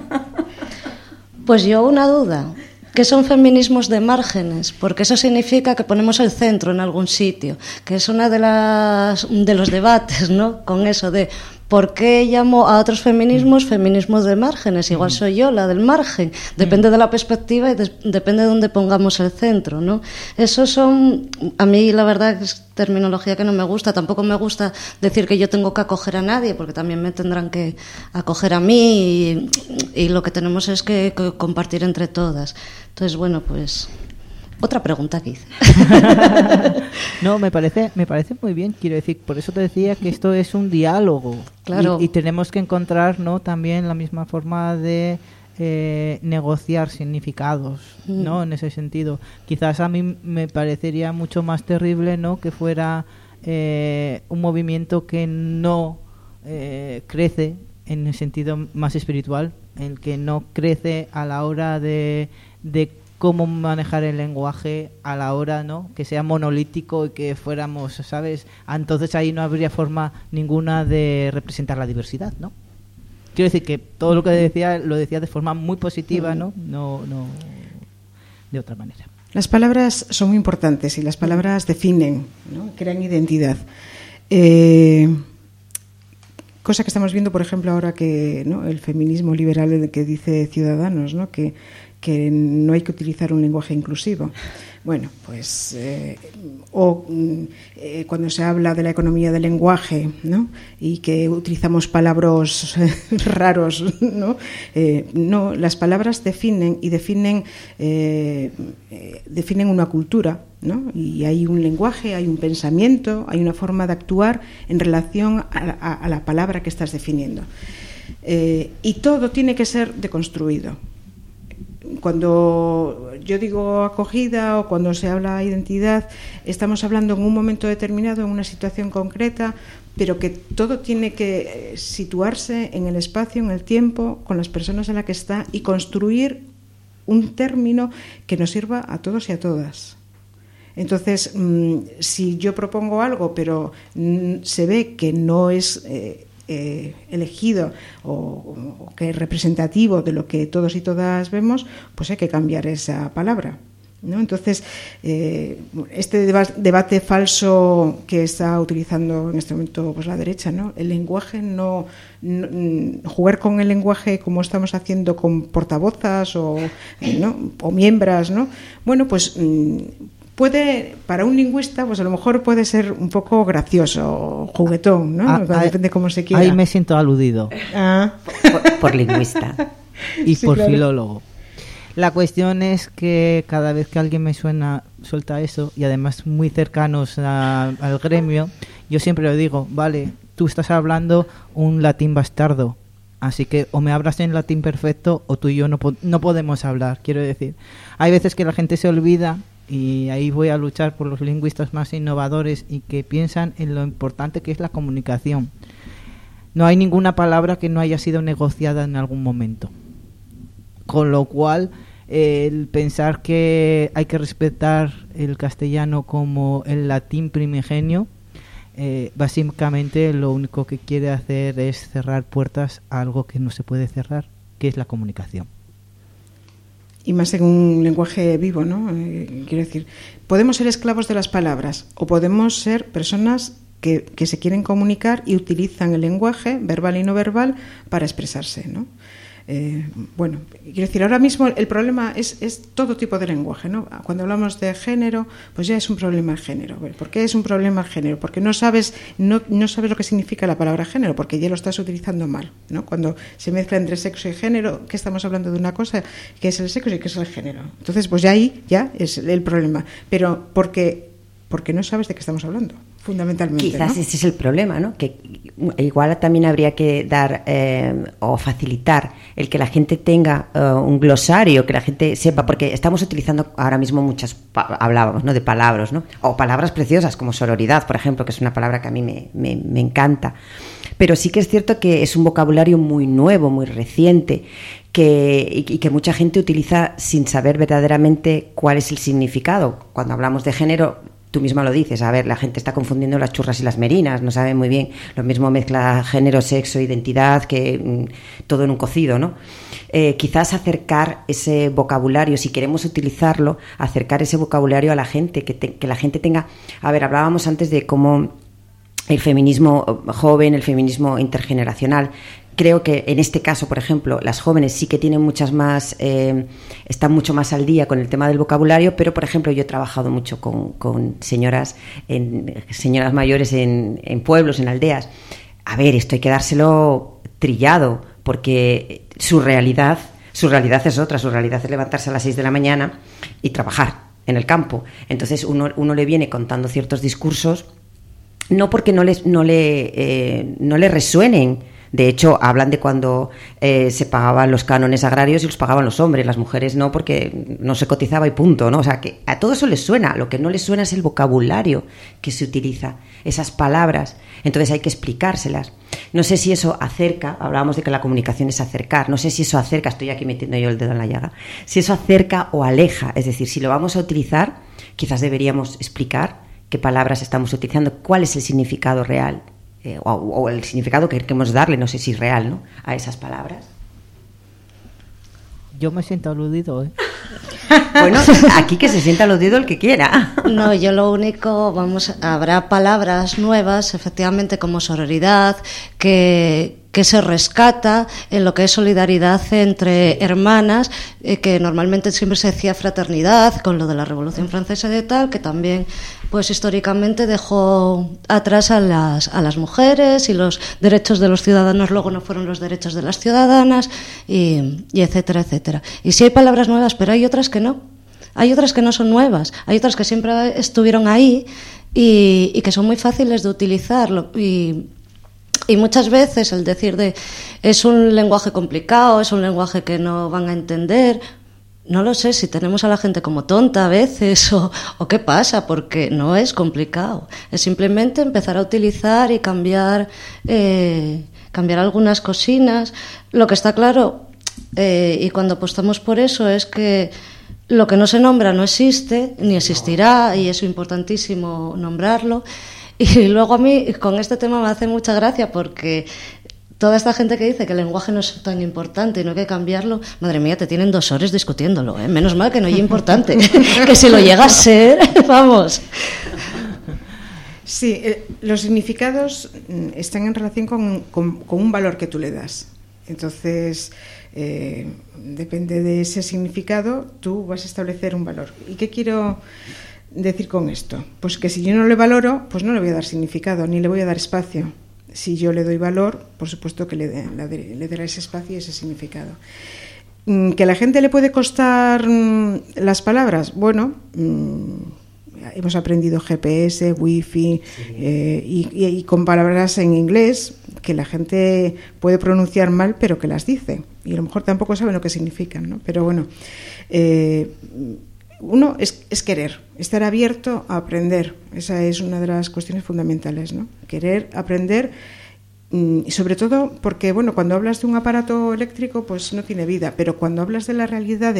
Pues yo una duda. ¿Qué son feminismos de márgenes? Porque eso significa que ponemos el centro en algún sitio, que es una de las de los debates, ¿no? Con eso de ¿por qué llamo a otros feminismos feminismos de márgenes? Igual soy yo la del margen. Depende de la perspectiva y de, depende de dónde pongamos el centro, ¿no? Eso son, a mí la verdad es terminología que no me gusta. Tampoco me gusta decir que yo tengo que acoger a nadie, porque también me tendrán que acoger a mí y, y lo que tenemos es que, que compartir entre todas. Entonces, bueno, pues... Otra pregunta que hice. No, me parece, me parece muy bien, quiero decir, por eso te decía que esto es un diálogo. Claro. Y, y tenemos que encontrar, ¿no?, también la misma forma de eh, negociar significados, mm. ¿no?, en ese sentido. Quizás a mí me parecería mucho más terrible, ¿no?, que fuera eh, un movimiento que no eh, crece en el sentido más espiritual, el que no crece a la hora de, de cómo manejar el lenguaje a la hora, ¿no?, que sea monolítico y que fuéramos, ¿sabes? Entonces ahí no habría forma ninguna de representar la diversidad, ¿no? Quiero decir que todo lo que decía lo decía de forma muy positiva, ¿no? No, no de otra manera. Las palabras son muy importantes y las palabras definen, ¿no?, crean identidad. Eh, cosa que estamos viendo, por ejemplo, ahora que, ¿no?, el feminismo liberal que dice Ciudadanos, ¿no?, que que no hay que utilizar un lenguaje inclusivo. Bueno, pues eh, o eh, cuando se habla de la economía del lenguaje, ¿no?, y que utilizamos palabras raros, ¿no? Eh, no, las palabras definen y definen eh, eh, definen una cultura, ¿no? Y hay un lenguaje, hay un pensamiento, hay una forma de actuar en relación a, a, a la palabra que estás definiendo. Eh, y todo tiene que ser deconstruido. Cuando yo digo acogida o cuando se habla de identidad, estamos hablando en un momento determinado, en una situación concreta, pero que todo tiene que situarse en el espacio, en el tiempo, con las personas en las que está y construir un término que nos sirva a todos y a todas. Entonces, si yo propongo algo, pero se ve que no es... Eh, Eh, elegido o, o que es representativo de lo que todos y todas vemos, pues hay que cambiar esa palabra, ¿no? Entonces, eh, este deba- debate falso que está utilizando en este momento pues la derecha, ¿no? El lenguaje no, no jugar con el lenguaje como estamos haciendo con portavozas o, eh, ¿no?, o miembros, ¿no? Bueno, pues mm, puede, para un lingüista, pues a lo mejor puede ser un poco gracioso, juguetón, ¿no? Ah, Depende de cómo se quiera. Ahí me siento aludido. Ah. Por, por lingüista. Y Sí, por claro. filólogo. La cuestión es que cada vez que alguien me suena, suelta eso, y además muy cercanos a, al gremio, yo siempre le digo, vale, tú estás hablando un latín bastardo, así que o me hablas en latín perfecto o tú y yo no, po- no podemos hablar. Quiero decir, hay veces que la gente se olvida, y ahí voy a luchar por los lingüistas más innovadores y que piensan en lo importante que es la comunicación. No hay ninguna palabra que no haya sido negociada en algún momento. Con lo cual, eh, el pensar que hay que respetar el castellano como el latín primigenio eh, básicamente lo único que quiere hacer es cerrar puertas a algo que no se puede cerrar, que es la comunicación. Y más en un lenguaje vivo, ¿no? Eh, quiero decir, podemos ser esclavos de las palabras o podemos ser personas que, que se quieren comunicar y utilizan el lenguaje, verbal y no verbal, para expresarse, ¿no? Eh, bueno, quiero decir, ahora mismo el problema es, es todo tipo de lenguaje, ¿no? Cuando hablamos de género, pues ya es un problema el género. ¿Por qué es un problema el género? Porque no sabes, no, no sabes lo que significa la palabra género, porque ya lo estás utilizando mal, ¿no? Cuando se mezcla entre sexo y género, que estamos hablando de una cosa que es el sexo y que es el género. Entonces, pues ya ahí ya es el problema. Pero porque, porque no sabes de qué estamos hablando, fundamentalmente. Quizás, ¿no? ese es el problema, ¿no? Que igual también habría que dar eh, o facilitar el que la gente tenga uh, un glosario, que la gente sepa, porque estamos utilizando ahora mismo muchas, hablábamos, ¿no?, de palabras, ¿no? O palabras preciosas como sororidad, por ejemplo, que es una palabra que a mí me, me, me encanta. Pero sí que es cierto que es un vocabulario muy nuevo, muy reciente, que, y, y que mucha gente utiliza sin saber verdaderamente cuál es el significado. Cuando hablamos de género, tú misma lo dices, a ver, la gente está confundiendo las churras y las merinas, no sabe muy bien, lo mismo mezcla género, sexo, identidad, que mmm, todo en un cocido, ¿no? Eh, quizás acercar ese vocabulario, si queremos utilizarlo, acercar ese vocabulario a la gente, que, te, que la gente tenga... A ver, hablábamos antes de cómo el feminismo joven, el feminismo intergeneracional... Creo que en este caso, por ejemplo, las jóvenes sí que tienen muchas más, eh, están mucho más al día con el tema del vocabulario, pero, por ejemplo, yo he trabajado mucho con, con señoras, en, señoras mayores en, en pueblos, en aldeas. A ver, esto hay que dárselo trillado, porque su realidad, su realidad es otra, su realidad es levantarse a las seis de la mañana y trabajar en el campo. Entonces uno, uno le viene contando ciertos discursos, no porque no, les, no, le, eh, no le resuenen. De hecho, hablan de cuando eh, se pagaban los cánones agrarios y los pagaban los hombres, las mujeres no, porque no se cotizaba y punto, ¿no? O sea, que a todo eso les suena. Lo que no les suena es el vocabulario que se utiliza, esas palabras. Entonces hay que explicárselas. No sé si eso acerca, hablábamos de que la comunicación es acercar, no sé si eso acerca, estoy aquí metiendo yo el dedo en la llaga, si eso acerca o aleja. Es decir, si lo vamos a utilizar, quizás deberíamos explicar qué palabras estamos utilizando, cuál es el significado real. Eh, o, o el significado que queremos darle, no sé si es real, ¿no?, a esas palabras. Yo me siento aludido, ¿eh? Bueno, aquí que se sienta aludido el que quiera. No, yo lo único, vamos, habrá palabras nuevas, efectivamente, como sororidad, que... que se rescata en lo que es solidaridad entre hermanas, eh, que normalmente siempre se decía fraternidad, con lo de la Revolución Francesa y de tal, que también pues históricamente dejó atrás a las, a las mujeres, y los derechos de los ciudadanos luego no fueron los derechos de las ciudadanas, y, y etcétera, etcétera. Y sí hay palabras nuevas, pero hay otras que no. Hay otras que no son nuevas, hay otras que siempre estuvieron ahí y, y que son muy fáciles de utilizar. Y Y muchas veces el decir de es un lenguaje complicado, es un lenguaje que no van a entender, no lo sé si tenemos a la gente como tonta a veces o, o qué pasa, porque no es complicado. Es simplemente empezar a utilizar y cambiar, eh, cambiar algunas cosinas. Lo que está claro, eh, y cuando apostamos por eso, es que lo que no se nombra no existe, ni existirá, y es importantísimo nombrarlo. Y luego a mí con este tema me hace mucha gracia porque toda esta gente que dice que el lenguaje no es tan importante y no hay que cambiarlo, madre mía, te tienen dos horas discutiéndolo, ¿eh? Menos mal que no es importante, que si lo llega a ser, vamos. Sí, eh, los significados están en relación con, con, con un valor que tú le das. Entonces, eh, depende de ese significado, tú vas a establecer un valor. ¿Y qué quiero decir con esto? Pues que si yo no le valoro, pues no le voy a dar significado, ni le voy a dar espacio. Si yo le doy valor, por supuesto que le, de, le, le dará ese espacio y ese significado. ¿Que a la gente le puede costar mmm, las palabras? Bueno, mmm, hemos aprendido G P S, Wi-Fi, sí. eh, y, y, y con palabras en inglés que la gente puede pronunciar mal, pero que las dice. Y a lo mejor tampoco saben lo que significan, ¿no? Pero bueno, eh, uno es, es querer, estar abierto a aprender. Esa es una de las cuestiones fundamentales, ¿no? Querer aprender, y sobre todo porque, bueno, cuando hablas de un aparato eléctrico, pues no tiene vida, pero cuando hablas de las realidades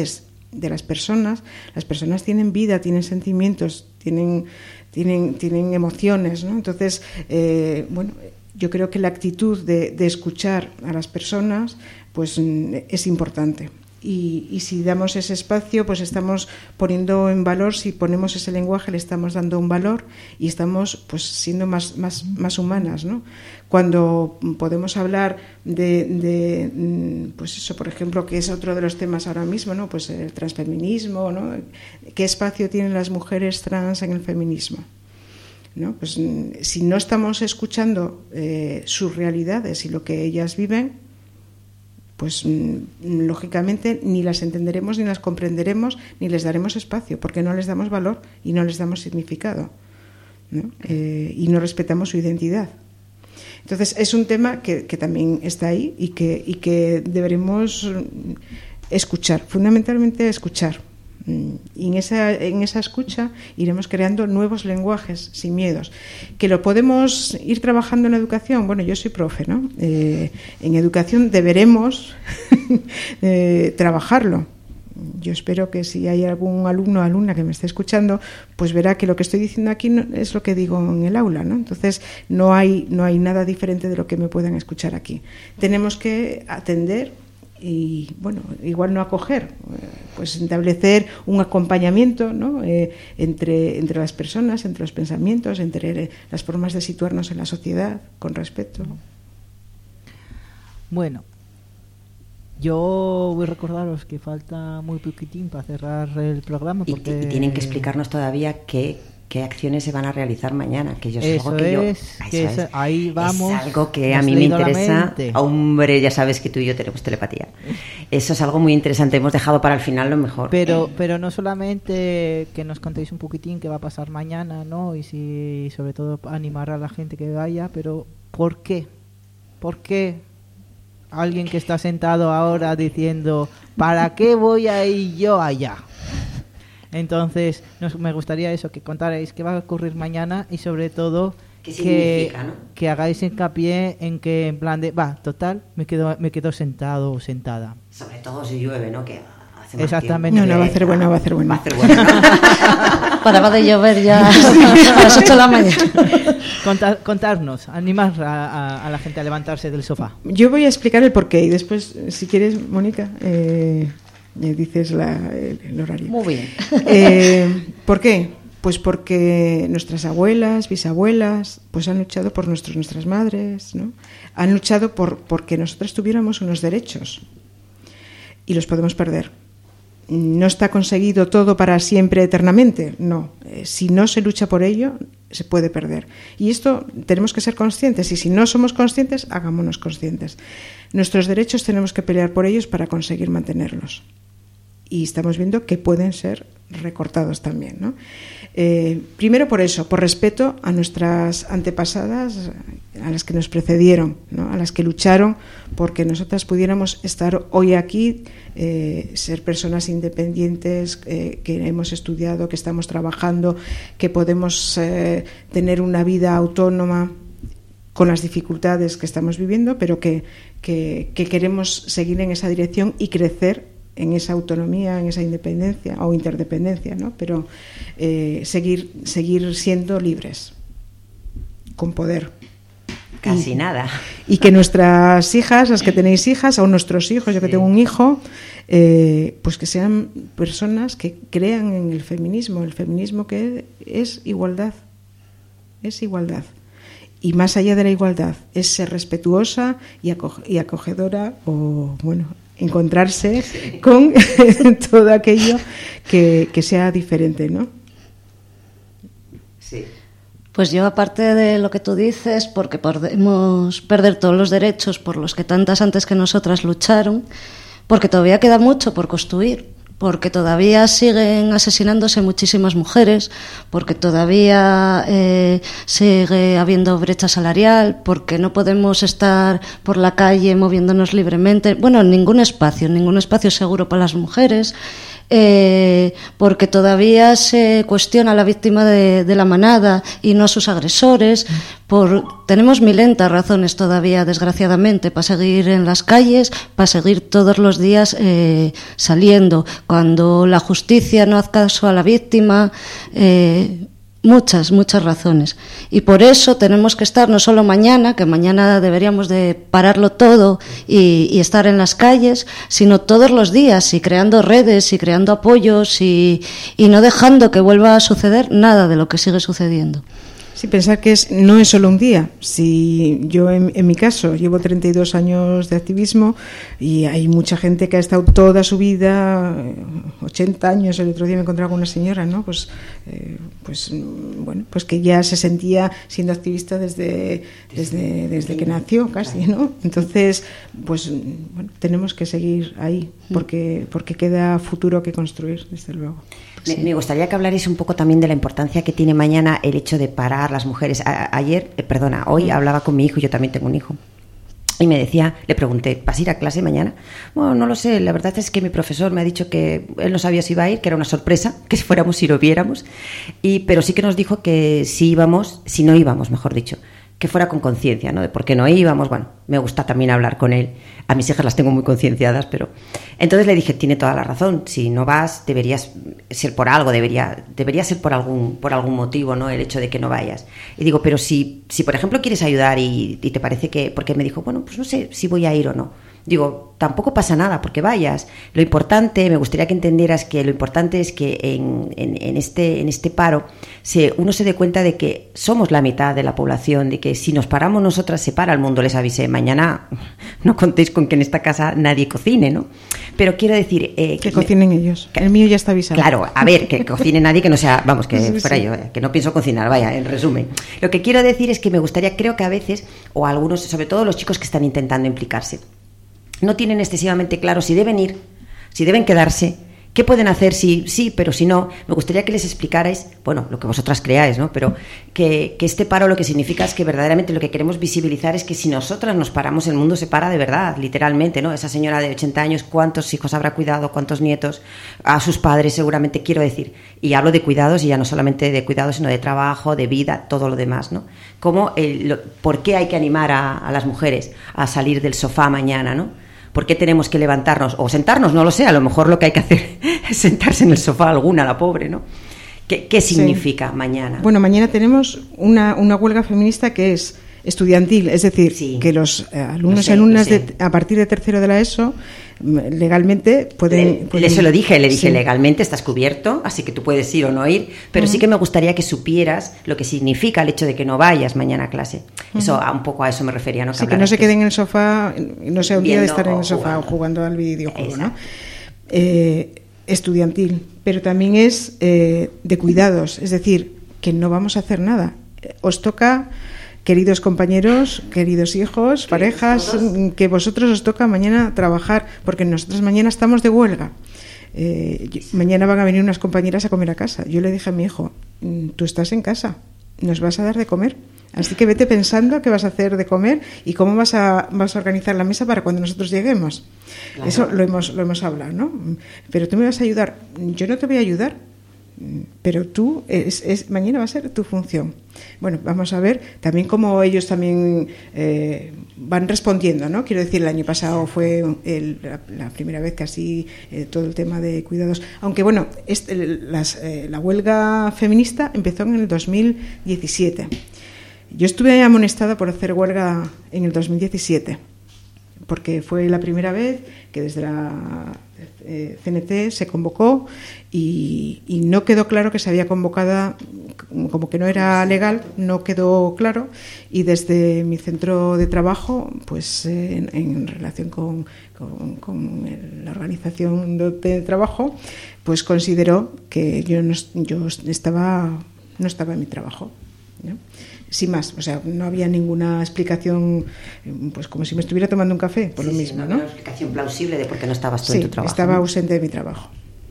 de las personas. Las personas tienen vida, tienen sentimientos, tienen, tienen, tienen emociones, ¿no? Entonces, eh, bueno, yo creo que la actitud de, de escuchar a las personas pues es importante. Y, y si damos ese espacio, pues estamos poniendo en valor, si ponemos ese lenguaje, le estamos dando un valor y estamos pues siendo más, más, más humanas, ¿no? Cuando podemos hablar de, de, pues eso, por ejemplo, que es otro de los temas ahora mismo, ¿no? Pues el transfeminismo, ¿no? ¿Qué espacio tienen las mujeres trans en el feminismo? ¿No? Pues si no estamos escuchando eh, sus realidades y lo que ellas viven, pues lógicamente ni las entenderemos, ni las comprenderemos, ni les daremos espacio, porque no les damos valor y no les damos significado, ¿no? Eh, y no respetamos su identidad. Entonces es un tema que, que también está ahí y que, y que deberemos escuchar, fundamentalmente escuchar. Y en esa, en esa escucha iremos creando nuevos lenguajes sin miedos. ¿Que lo podemos ir trabajando en la educación? Bueno, yo soy profe, ¿no? Eh, en educación deberemos eh, trabajarlo. Yo espero que si hay algún alumno o alumna que me esté escuchando, pues verá que lo que estoy diciendo aquí no, es lo que digo en el aula, ¿no? Entonces no hay, no hay nada diferente de lo que me puedan escuchar aquí. Tenemos que atender y, bueno, igual no acoger, pues establecer un acompañamiento, ¿no? eh, entre, entre las personas, entre los pensamientos, entre las formas de situarnos en la sociedad con respeto. Bueno, yo voy a recordaros que falta muy poquitín para cerrar el programa. Porque... Y, y tienen que explicarnos todavía qué, qué acciones se van a realizar mañana, que yo eso algo que yo, es, que eso es, ahí vamos. Es algo que a mí me interesa. Hombre, ya sabes que tú y yo tenemos telepatía. Eso es algo muy interesante. Hemos dejado para el final lo mejor. Pero, pero no solamente que nos contéis un poquitín qué va a pasar mañana, ¿no? Y si, sobre todo, animar a la gente que vaya, pero ¿por qué? ¿Por qué? Alguien que está sentado ahora diciendo, ¿para qué voy a ir yo allá? Entonces, nos, me gustaría eso, que contarais qué va a ocurrir mañana y sobre todo ¿qué que, ¿no? que hagáis hincapié en que, en plan de, va, total, me quedo, me quedo sentado o sentada. Sobre todo si llueve, ¿no? Que hace más exactamente. No, no, va a hacer bueno, va a hacer bueno. Va a hacer bueno, ¿no? Paraba de llover ya a las ocho de la mañana. Contar, contarnos, animar a, a, a la gente a levantarse del sofá. Yo voy a explicar el porqué y después, si quieres, Mónica, eh, me dices la, el, el horario. Muy bien. Eh, ¿Por qué? Pues porque nuestras abuelas, bisabuelas, pues han luchado por nuestros, nuestras madres, ¿no? Han luchado por porque nosotras tuviéramos unos derechos y los podemos perder. No está conseguido todo para siempre, eternamente, no. Eh, si no se lucha por ello, se puede perder. Y esto tenemos que ser conscientes, y si no somos conscientes, hagámonos conscientes. Nuestros derechos tenemos que pelear por ellos para conseguir mantenerlos. Y estamos viendo que pueden ser recortados también, ¿no? Eh, primero por eso, por respeto a nuestras antepasadas, a las que nos precedieron, ¿no? A las que lucharon porque nosotras pudiéramos estar hoy aquí, eh, ser personas independientes, eh, que hemos estudiado, que estamos trabajando, que podemos eh, tener una vida autónoma con las dificultades que estamos viviendo, pero que, que, que queremos seguir en esa dirección y crecer en esa autonomía, en esa independencia o interdependencia, ¿no? Pero eh, seguir, seguir siendo libres, con poder. Casi y, nada. Y que nuestras hijas, las que tenéis hijas, o nuestros hijos, yo que sí. tengo un hijo, eh, pues que sean personas que crean en el feminismo, el feminismo que es igualdad, es igualdad. Y más allá de la igualdad, es ser respetuosa y, aco- y acogedora, o bueno, encontrarse sí. con todo aquello que, que sea diferente, ¿no? Sí. Pues yo, aparte de lo que tú dices, porque podemos perder todos los derechos por los que tantas antes que nosotras lucharon, porque todavía queda mucho por construir, porque todavía siguen asesinándose muchísimas mujeres, porque todavía eh, sigue habiendo brecha salarial, porque no podemos estar por la calle moviéndonos libremente, bueno, en ningún espacio, en ningún espacio seguro para las mujeres. eh, porque todavía se cuestiona a la víctima de, de la manada y no a sus agresores. Por, tenemos milentas razones todavía, desgraciadamente, para seguir en las calles, para seguir todos los días eh, saliendo. Cuando la justicia no hace caso a la víctima, eh, muchas, muchas razones. Y por eso tenemos que estar no solo mañana, que mañana deberíamos de pararlo todo y, y estar en las calles, sino todos los días, y creando redes y creando apoyos y, y no dejando que vuelva a suceder nada de lo que sigue sucediendo. Sí, pensar que es, no es solo un día. Si yo, en, en mi caso, llevo treinta y dos años de activismo y hay mucha gente que ha estado toda su vida, ochenta años. El otro día me encontraba con una señora, ¿no? Pues, eh, pues, bueno, pues que ya se sentía siendo activista desde, desde, desde que nació, casi, ¿no? Entonces, pues, bueno, tenemos que seguir ahí porque, porque queda futuro que construir, desde luego. Me, me gustaría que hablarais un poco también de la importancia que tiene mañana el hecho de parar las mujeres. A, ayer, eh, perdona, hoy hablaba con mi hijo, yo también tengo un hijo, y me decía, le pregunté, ¿vas a ir a clase mañana? Bueno, no lo sé, la verdad es que mi profesor me ha dicho que él no sabía si iba a ir, que era una sorpresa, que si fuéramos si lo viéramos, y, pero sí que nos dijo que si íbamos, si no íbamos, mejor dicho, que fuera con conciencia, ¿no? De por qué no íbamos. Bueno, me gusta también hablar con él. A mis hijas las tengo muy concienciadas, pero... Entonces le dije, tiene toda la razón. Si no vas, deberías ser por algo, debería, debería ser por algún, por algún motivo, ¿no? El hecho de que no vayas. Y digo, pero si, si por ejemplo, quieres ayudar y, y te parece que... Porque me dijo, bueno, pues no sé si voy a ir o no. Digo, tampoco pasa nada porque vayas. Lo importante, me gustaría que entendieras que lo importante es que en, en, en, este, en este paro se, uno se dé cuenta de que somos la mitad de la población, de que si nos paramos nosotras se para el mundo. Les avisé, mañana no contéis con que en esta casa nadie cocine, ¿no? Pero quiero decir... Eh, que, que cocinen me, ellos. Que, el mío ya está avisado. Claro, a ver, que cocine nadie que no sea... Vamos, que sí, fuera sí. yo, que no pienso cocinar, vaya, en resumen. Lo que quiero decir es que me gustaría, creo que a veces, o algunos, sobre todo los chicos que están intentando implicarse, no tienen excesivamente claro si deben ir, si deben quedarse, qué pueden hacer, si sí, pero si no. Me gustaría que les explicarais, bueno, lo que vosotras creáis, ¿no? Pero que, que este paro lo que significa es que verdaderamente lo que queremos visibilizar es que si nosotras nos paramos, el mundo se para de verdad, literalmente, ¿no? Esa señora de ochenta años, ¿cuántos hijos habrá cuidado? ¿Cuántos nietos? A sus padres, seguramente, quiero decir. Y hablo de cuidados, y ya no solamente de cuidados, sino de trabajo, de vida, todo lo demás, ¿no? Cómo el, lo, ¿por qué hay que animar a, a las mujeres a salir del sofá mañana, ¿no? ¿Por qué tenemos que levantarnos? O sentarnos, no lo sé, a lo mejor lo que hay que hacer es sentarse en el sofá alguna, la pobre, ¿no? ¿Qué, qué significa sí. mañana? Bueno, mañana tenemos una, una huelga feminista que es estudiantil, es decir, sí. que los eh, alumnos y alumnas de, a partir de tercero de la ESO legalmente pueden... Le, pueden eso lo dije, le dije sí. legalmente estás cubierto, así que tú puedes ir o no ir, pero uh-huh. sí que me gustaría que supieras lo que significa el hecho de que no vayas mañana a clase. Uh-huh. Eso, a un poco a eso me refería, ¿no? Que sí, que no se queden en el sofá, no sea un día de estar en el sofá o jugando al videojuego, ¿no? Eh, estudiantil, pero también es eh, de cuidados, es decir, que no vamos a hacer nada. Os toca... Queridos compañeros, queridos hijos, parejas, que vosotros os toca mañana trabajar, porque nosotros mañana estamos de huelga. Eh, mañana van a venir unas compañeras a comer a casa. Yo le dije a mi hijo, tú estás en casa, nos vas a dar de comer, así que vete pensando qué vas a hacer de comer y cómo vas a, vas a organizar la mesa para cuando nosotros lleguemos. Claro. Eso lo hemos, lo hemos hablado, ¿no? Pero tú me vas a ayudar. Yo no te voy a ayudar, pero tú, es, es, mañana va a ser tu función. Bueno, vamos a ver también cómo ellos también eh, van respondiendo, ¿no? Quiero decir, el año pasado fue el, la, la primera vez que así eh, todo el tema de cuidados, aunque bueno, este, las, eh, la huelga feminista empezó en el dos mil diecisiete. Yo estuve amonestada por hacer huelga en el dos mil diecisiete, porque fue la primera vez que desde la eh, C N T se convocó y, y no quedó claro que se había convocado, como que no era legal, no quedó claro, y desde mi centro de trabajo, pues eh, en, en relación con, con, con el, la organización de, de trabajo, pues consideró que yo no, yo estaba, no estaba en mi trabajo, ¿no? Sin más, o sea, no había ninguna explicación, pues como si me estuviera tomando un café, por sí, lo mismo, sí, no, ¿no? Una explicación plausible de por qué no estabas tú sí, en tu trabajo. Estaba ¿no? ausente de mi trabajo.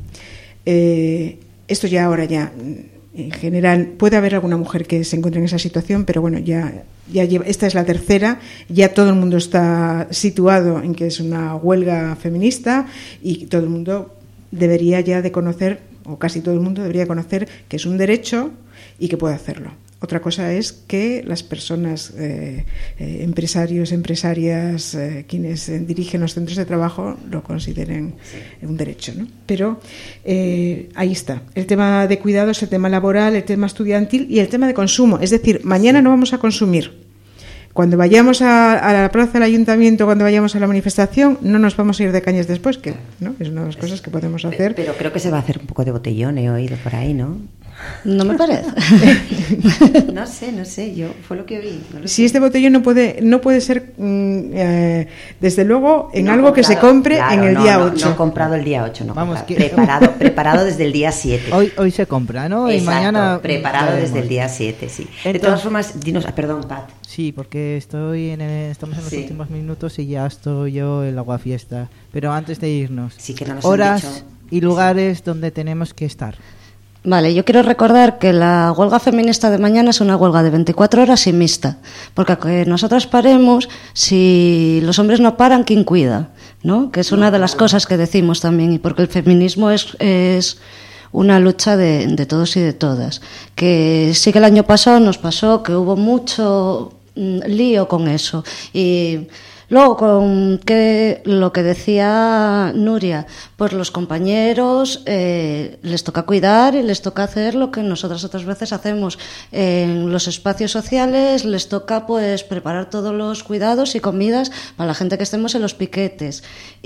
Eh, esto ya ahora ya, en general, puede haber alguna mujer que se encuentre en esa situación, pero bueno, ya, ya lleva, esta es la tercera, ya todo el mundo está situado en que es una huelga feminista y todo el mundo debería ya de conocer, o casi todo el mundo debería conocer, que es un derecho y que puede hacerlo. Otra cosa es que las personas, eh, eh, empresarios, empresarias, eh, quienes eh, dirigen los centros de trabajo, lo consideren un derecho, ¿no? Pero eh, ahí está. El tema de cuidados, el tema laboral, el tema estudiantil y el tema de consumo. Es decir, mañana no vamos a consumir. Cuando vayamos a, a la plaza del ayuntamiento, cuando vayamos a la manifestación, no nos vamos a ir de cañas después, que no es una de las cosas que podemos hacer. Pero creo que se va a hacer un poco de botellón, he oído por ahí, ¿no? No me parece. No sé, no sé, yo fue lo que vi. No lo si sé. este botellón no puede no puede ser, mm, eh, desde luego, en No algo comprado, que se compre claro, en el no, día no, ocho. No comprado el día ocho, no Vamos, comprado, que- preparado, preparado desde el día siete. Hoy, hoy se compra, ¿no? Exacto, y mañana preparado ya desde veremos. el día siete, sí. de Entonces- todas formas, dinos, ah, perdón, Pat. Sí, porque estoy en el- estamos en los Sí. últimos minutos y ya estoy yo en la aguafiesta. Pero antes de irnos, Sí, que no nos han horas dicho. y lugares donde tenemos que estar. Vale, yo quiero recordar que la huelga feminista de mañana es una huelga de veinticuatro horas y mixta, porque a que nosotras paremos, si los hombres no paran, ¿quién cuida? ¿No? Que es una de las cosas que decimos también, y porque el feminismo es, es una lucha de, de todos y de todas. Que sí que el año pasado nos pasó que hubo mucho mm, lío con eso, y luego, con que, lo que decía Nuria, pues los compañeros eh, les toca cuidar y les toca hacer lo que nosotras otras veces hacemos en los espacios sociales, les toca pues preparar todos los cuidados y comidas para la gente que estemos en los piquetes.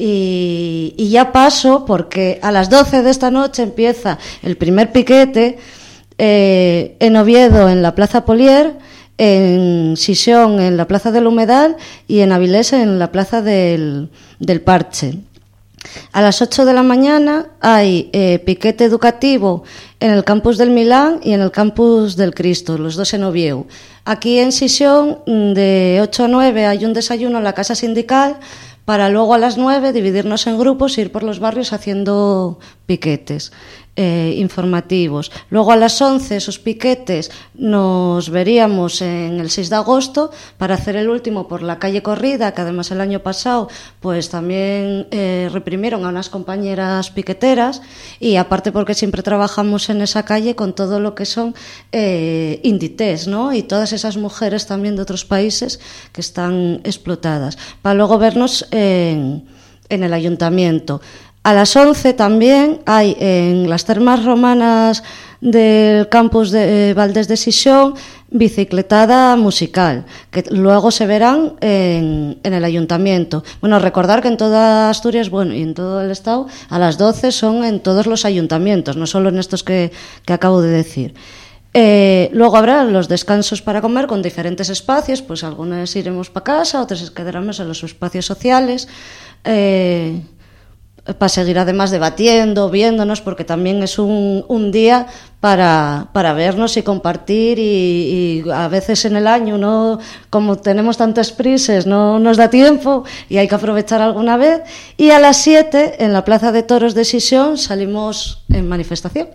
Y, y ya paso, porque a las doce de esta noche empieza el primer piquete eh, en Oviedo, en la Plaza Polier, en Sisión, en la Plaza del Humedal, y en Avilés, en la Plaza del, del Parche. A las ocho de la mañana hay eh, piquete educativo en el campus del Milán y en el campus del Cristo, los dos en Oviedo. Aquí en Sisión, de ocho a nueve, hay un desayuno en la Casa Sindical, para luego a las nueve dividirnos en grupos e ir por los barrios haciendo piquetes eh, informativos. Luego a las once esos piquetes nos veríamos en el seis de agosto para hacer el último por la calle Corrida, que además el año pasado pues también eh, reprimieron a unas compañeras piqueteras, y aparte porque siempre trabajamos en esa calle con todo lo que son eh, Inditex, ¿no? Y todas esas mujeres también de otros países que están explotadas, para luego vernos en, en el ayuntamiento. A las once también hay en las termas romanas del campus de eh, Valdés de Sisión bicicletada musical, que luego se verán en, en el ayuntamiento. Bueno, recordar que en toda Asturias, bueno, y en todo el estado, a las doce son en todos los ayuntamientos, no solo en estos que, que acabo de decir. Eh, luego habrá los descansos para comer con diferentes espacios, pues algunos iremos para casa, otros quedaremos en los espacios sociales, eh, para seguir además debatiendo, viéndonos, porque también es un, un día para, para vernos y compartir, y, y a veces en el año, no, como tenemos tantas prisas, no nos da tiempo y hay que aprovechar alguna vez. Y a las siete en la Plaza de Toros de Sisión salimos en manifestación.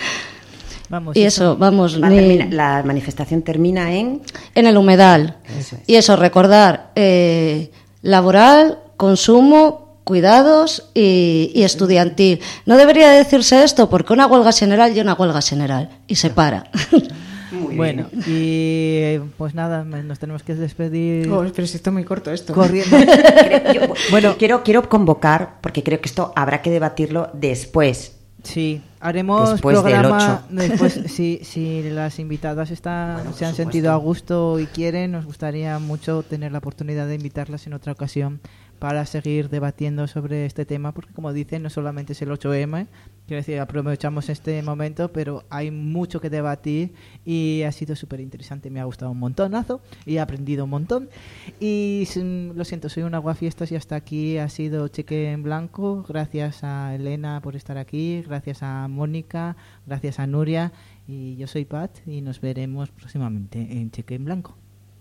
Vamos, Y eso, vamos, Va a ni- terminar- la manifestación termina en... en el humedal. Eso es. Y eso, recordar, eh, laboral, consumo, cuidados y, y estudiantil. No debería decirse esto porque una huelga general y una huelga general, y se para. Muy Bueno, bien. y eh, pues nada, me- nos tenemos que despedir Oh, pero si está muy corto esto. corriendo. Creo- yo- Bueno. quiero, quiero convocar, porque creo que esto habrá que debatirlo después. Sí, haremos Después del programa ocho. después. Si, si las invitadas están, Bueno, por se han supuesto. sentido a gusto y quieren, nos gustaría mucho tener la oportunidad de invitarlas en otra ocasión para seguir debatiendo sobre este tema, porque como dicen, no solamente es el ocho eme, quiero decir, aprovechamos este momento, pero hay mucho que debatir y ha sido súper interesante, me ha gustado un montonazo y he aprendido un montón. Y sin- lo siento, soy un aguafiestas y hasta aquí ha sido Cheque en Blanco. Gracias a Elena por estar aquí, gracias a Mónica, gracias a Nuria, y yo soy Pat y nos veremos próximamente en Cheque en Blanco.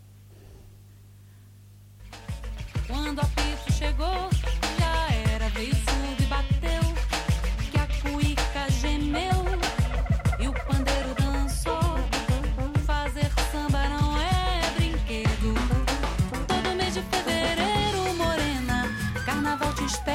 Quando o apito chegou, já era vez surdo e bateu, que a cuíca gemeu e o pandeiro dançou. Fazer samba não é brinquedo. Todo mês de fevereiro, morena, carnaval te espera.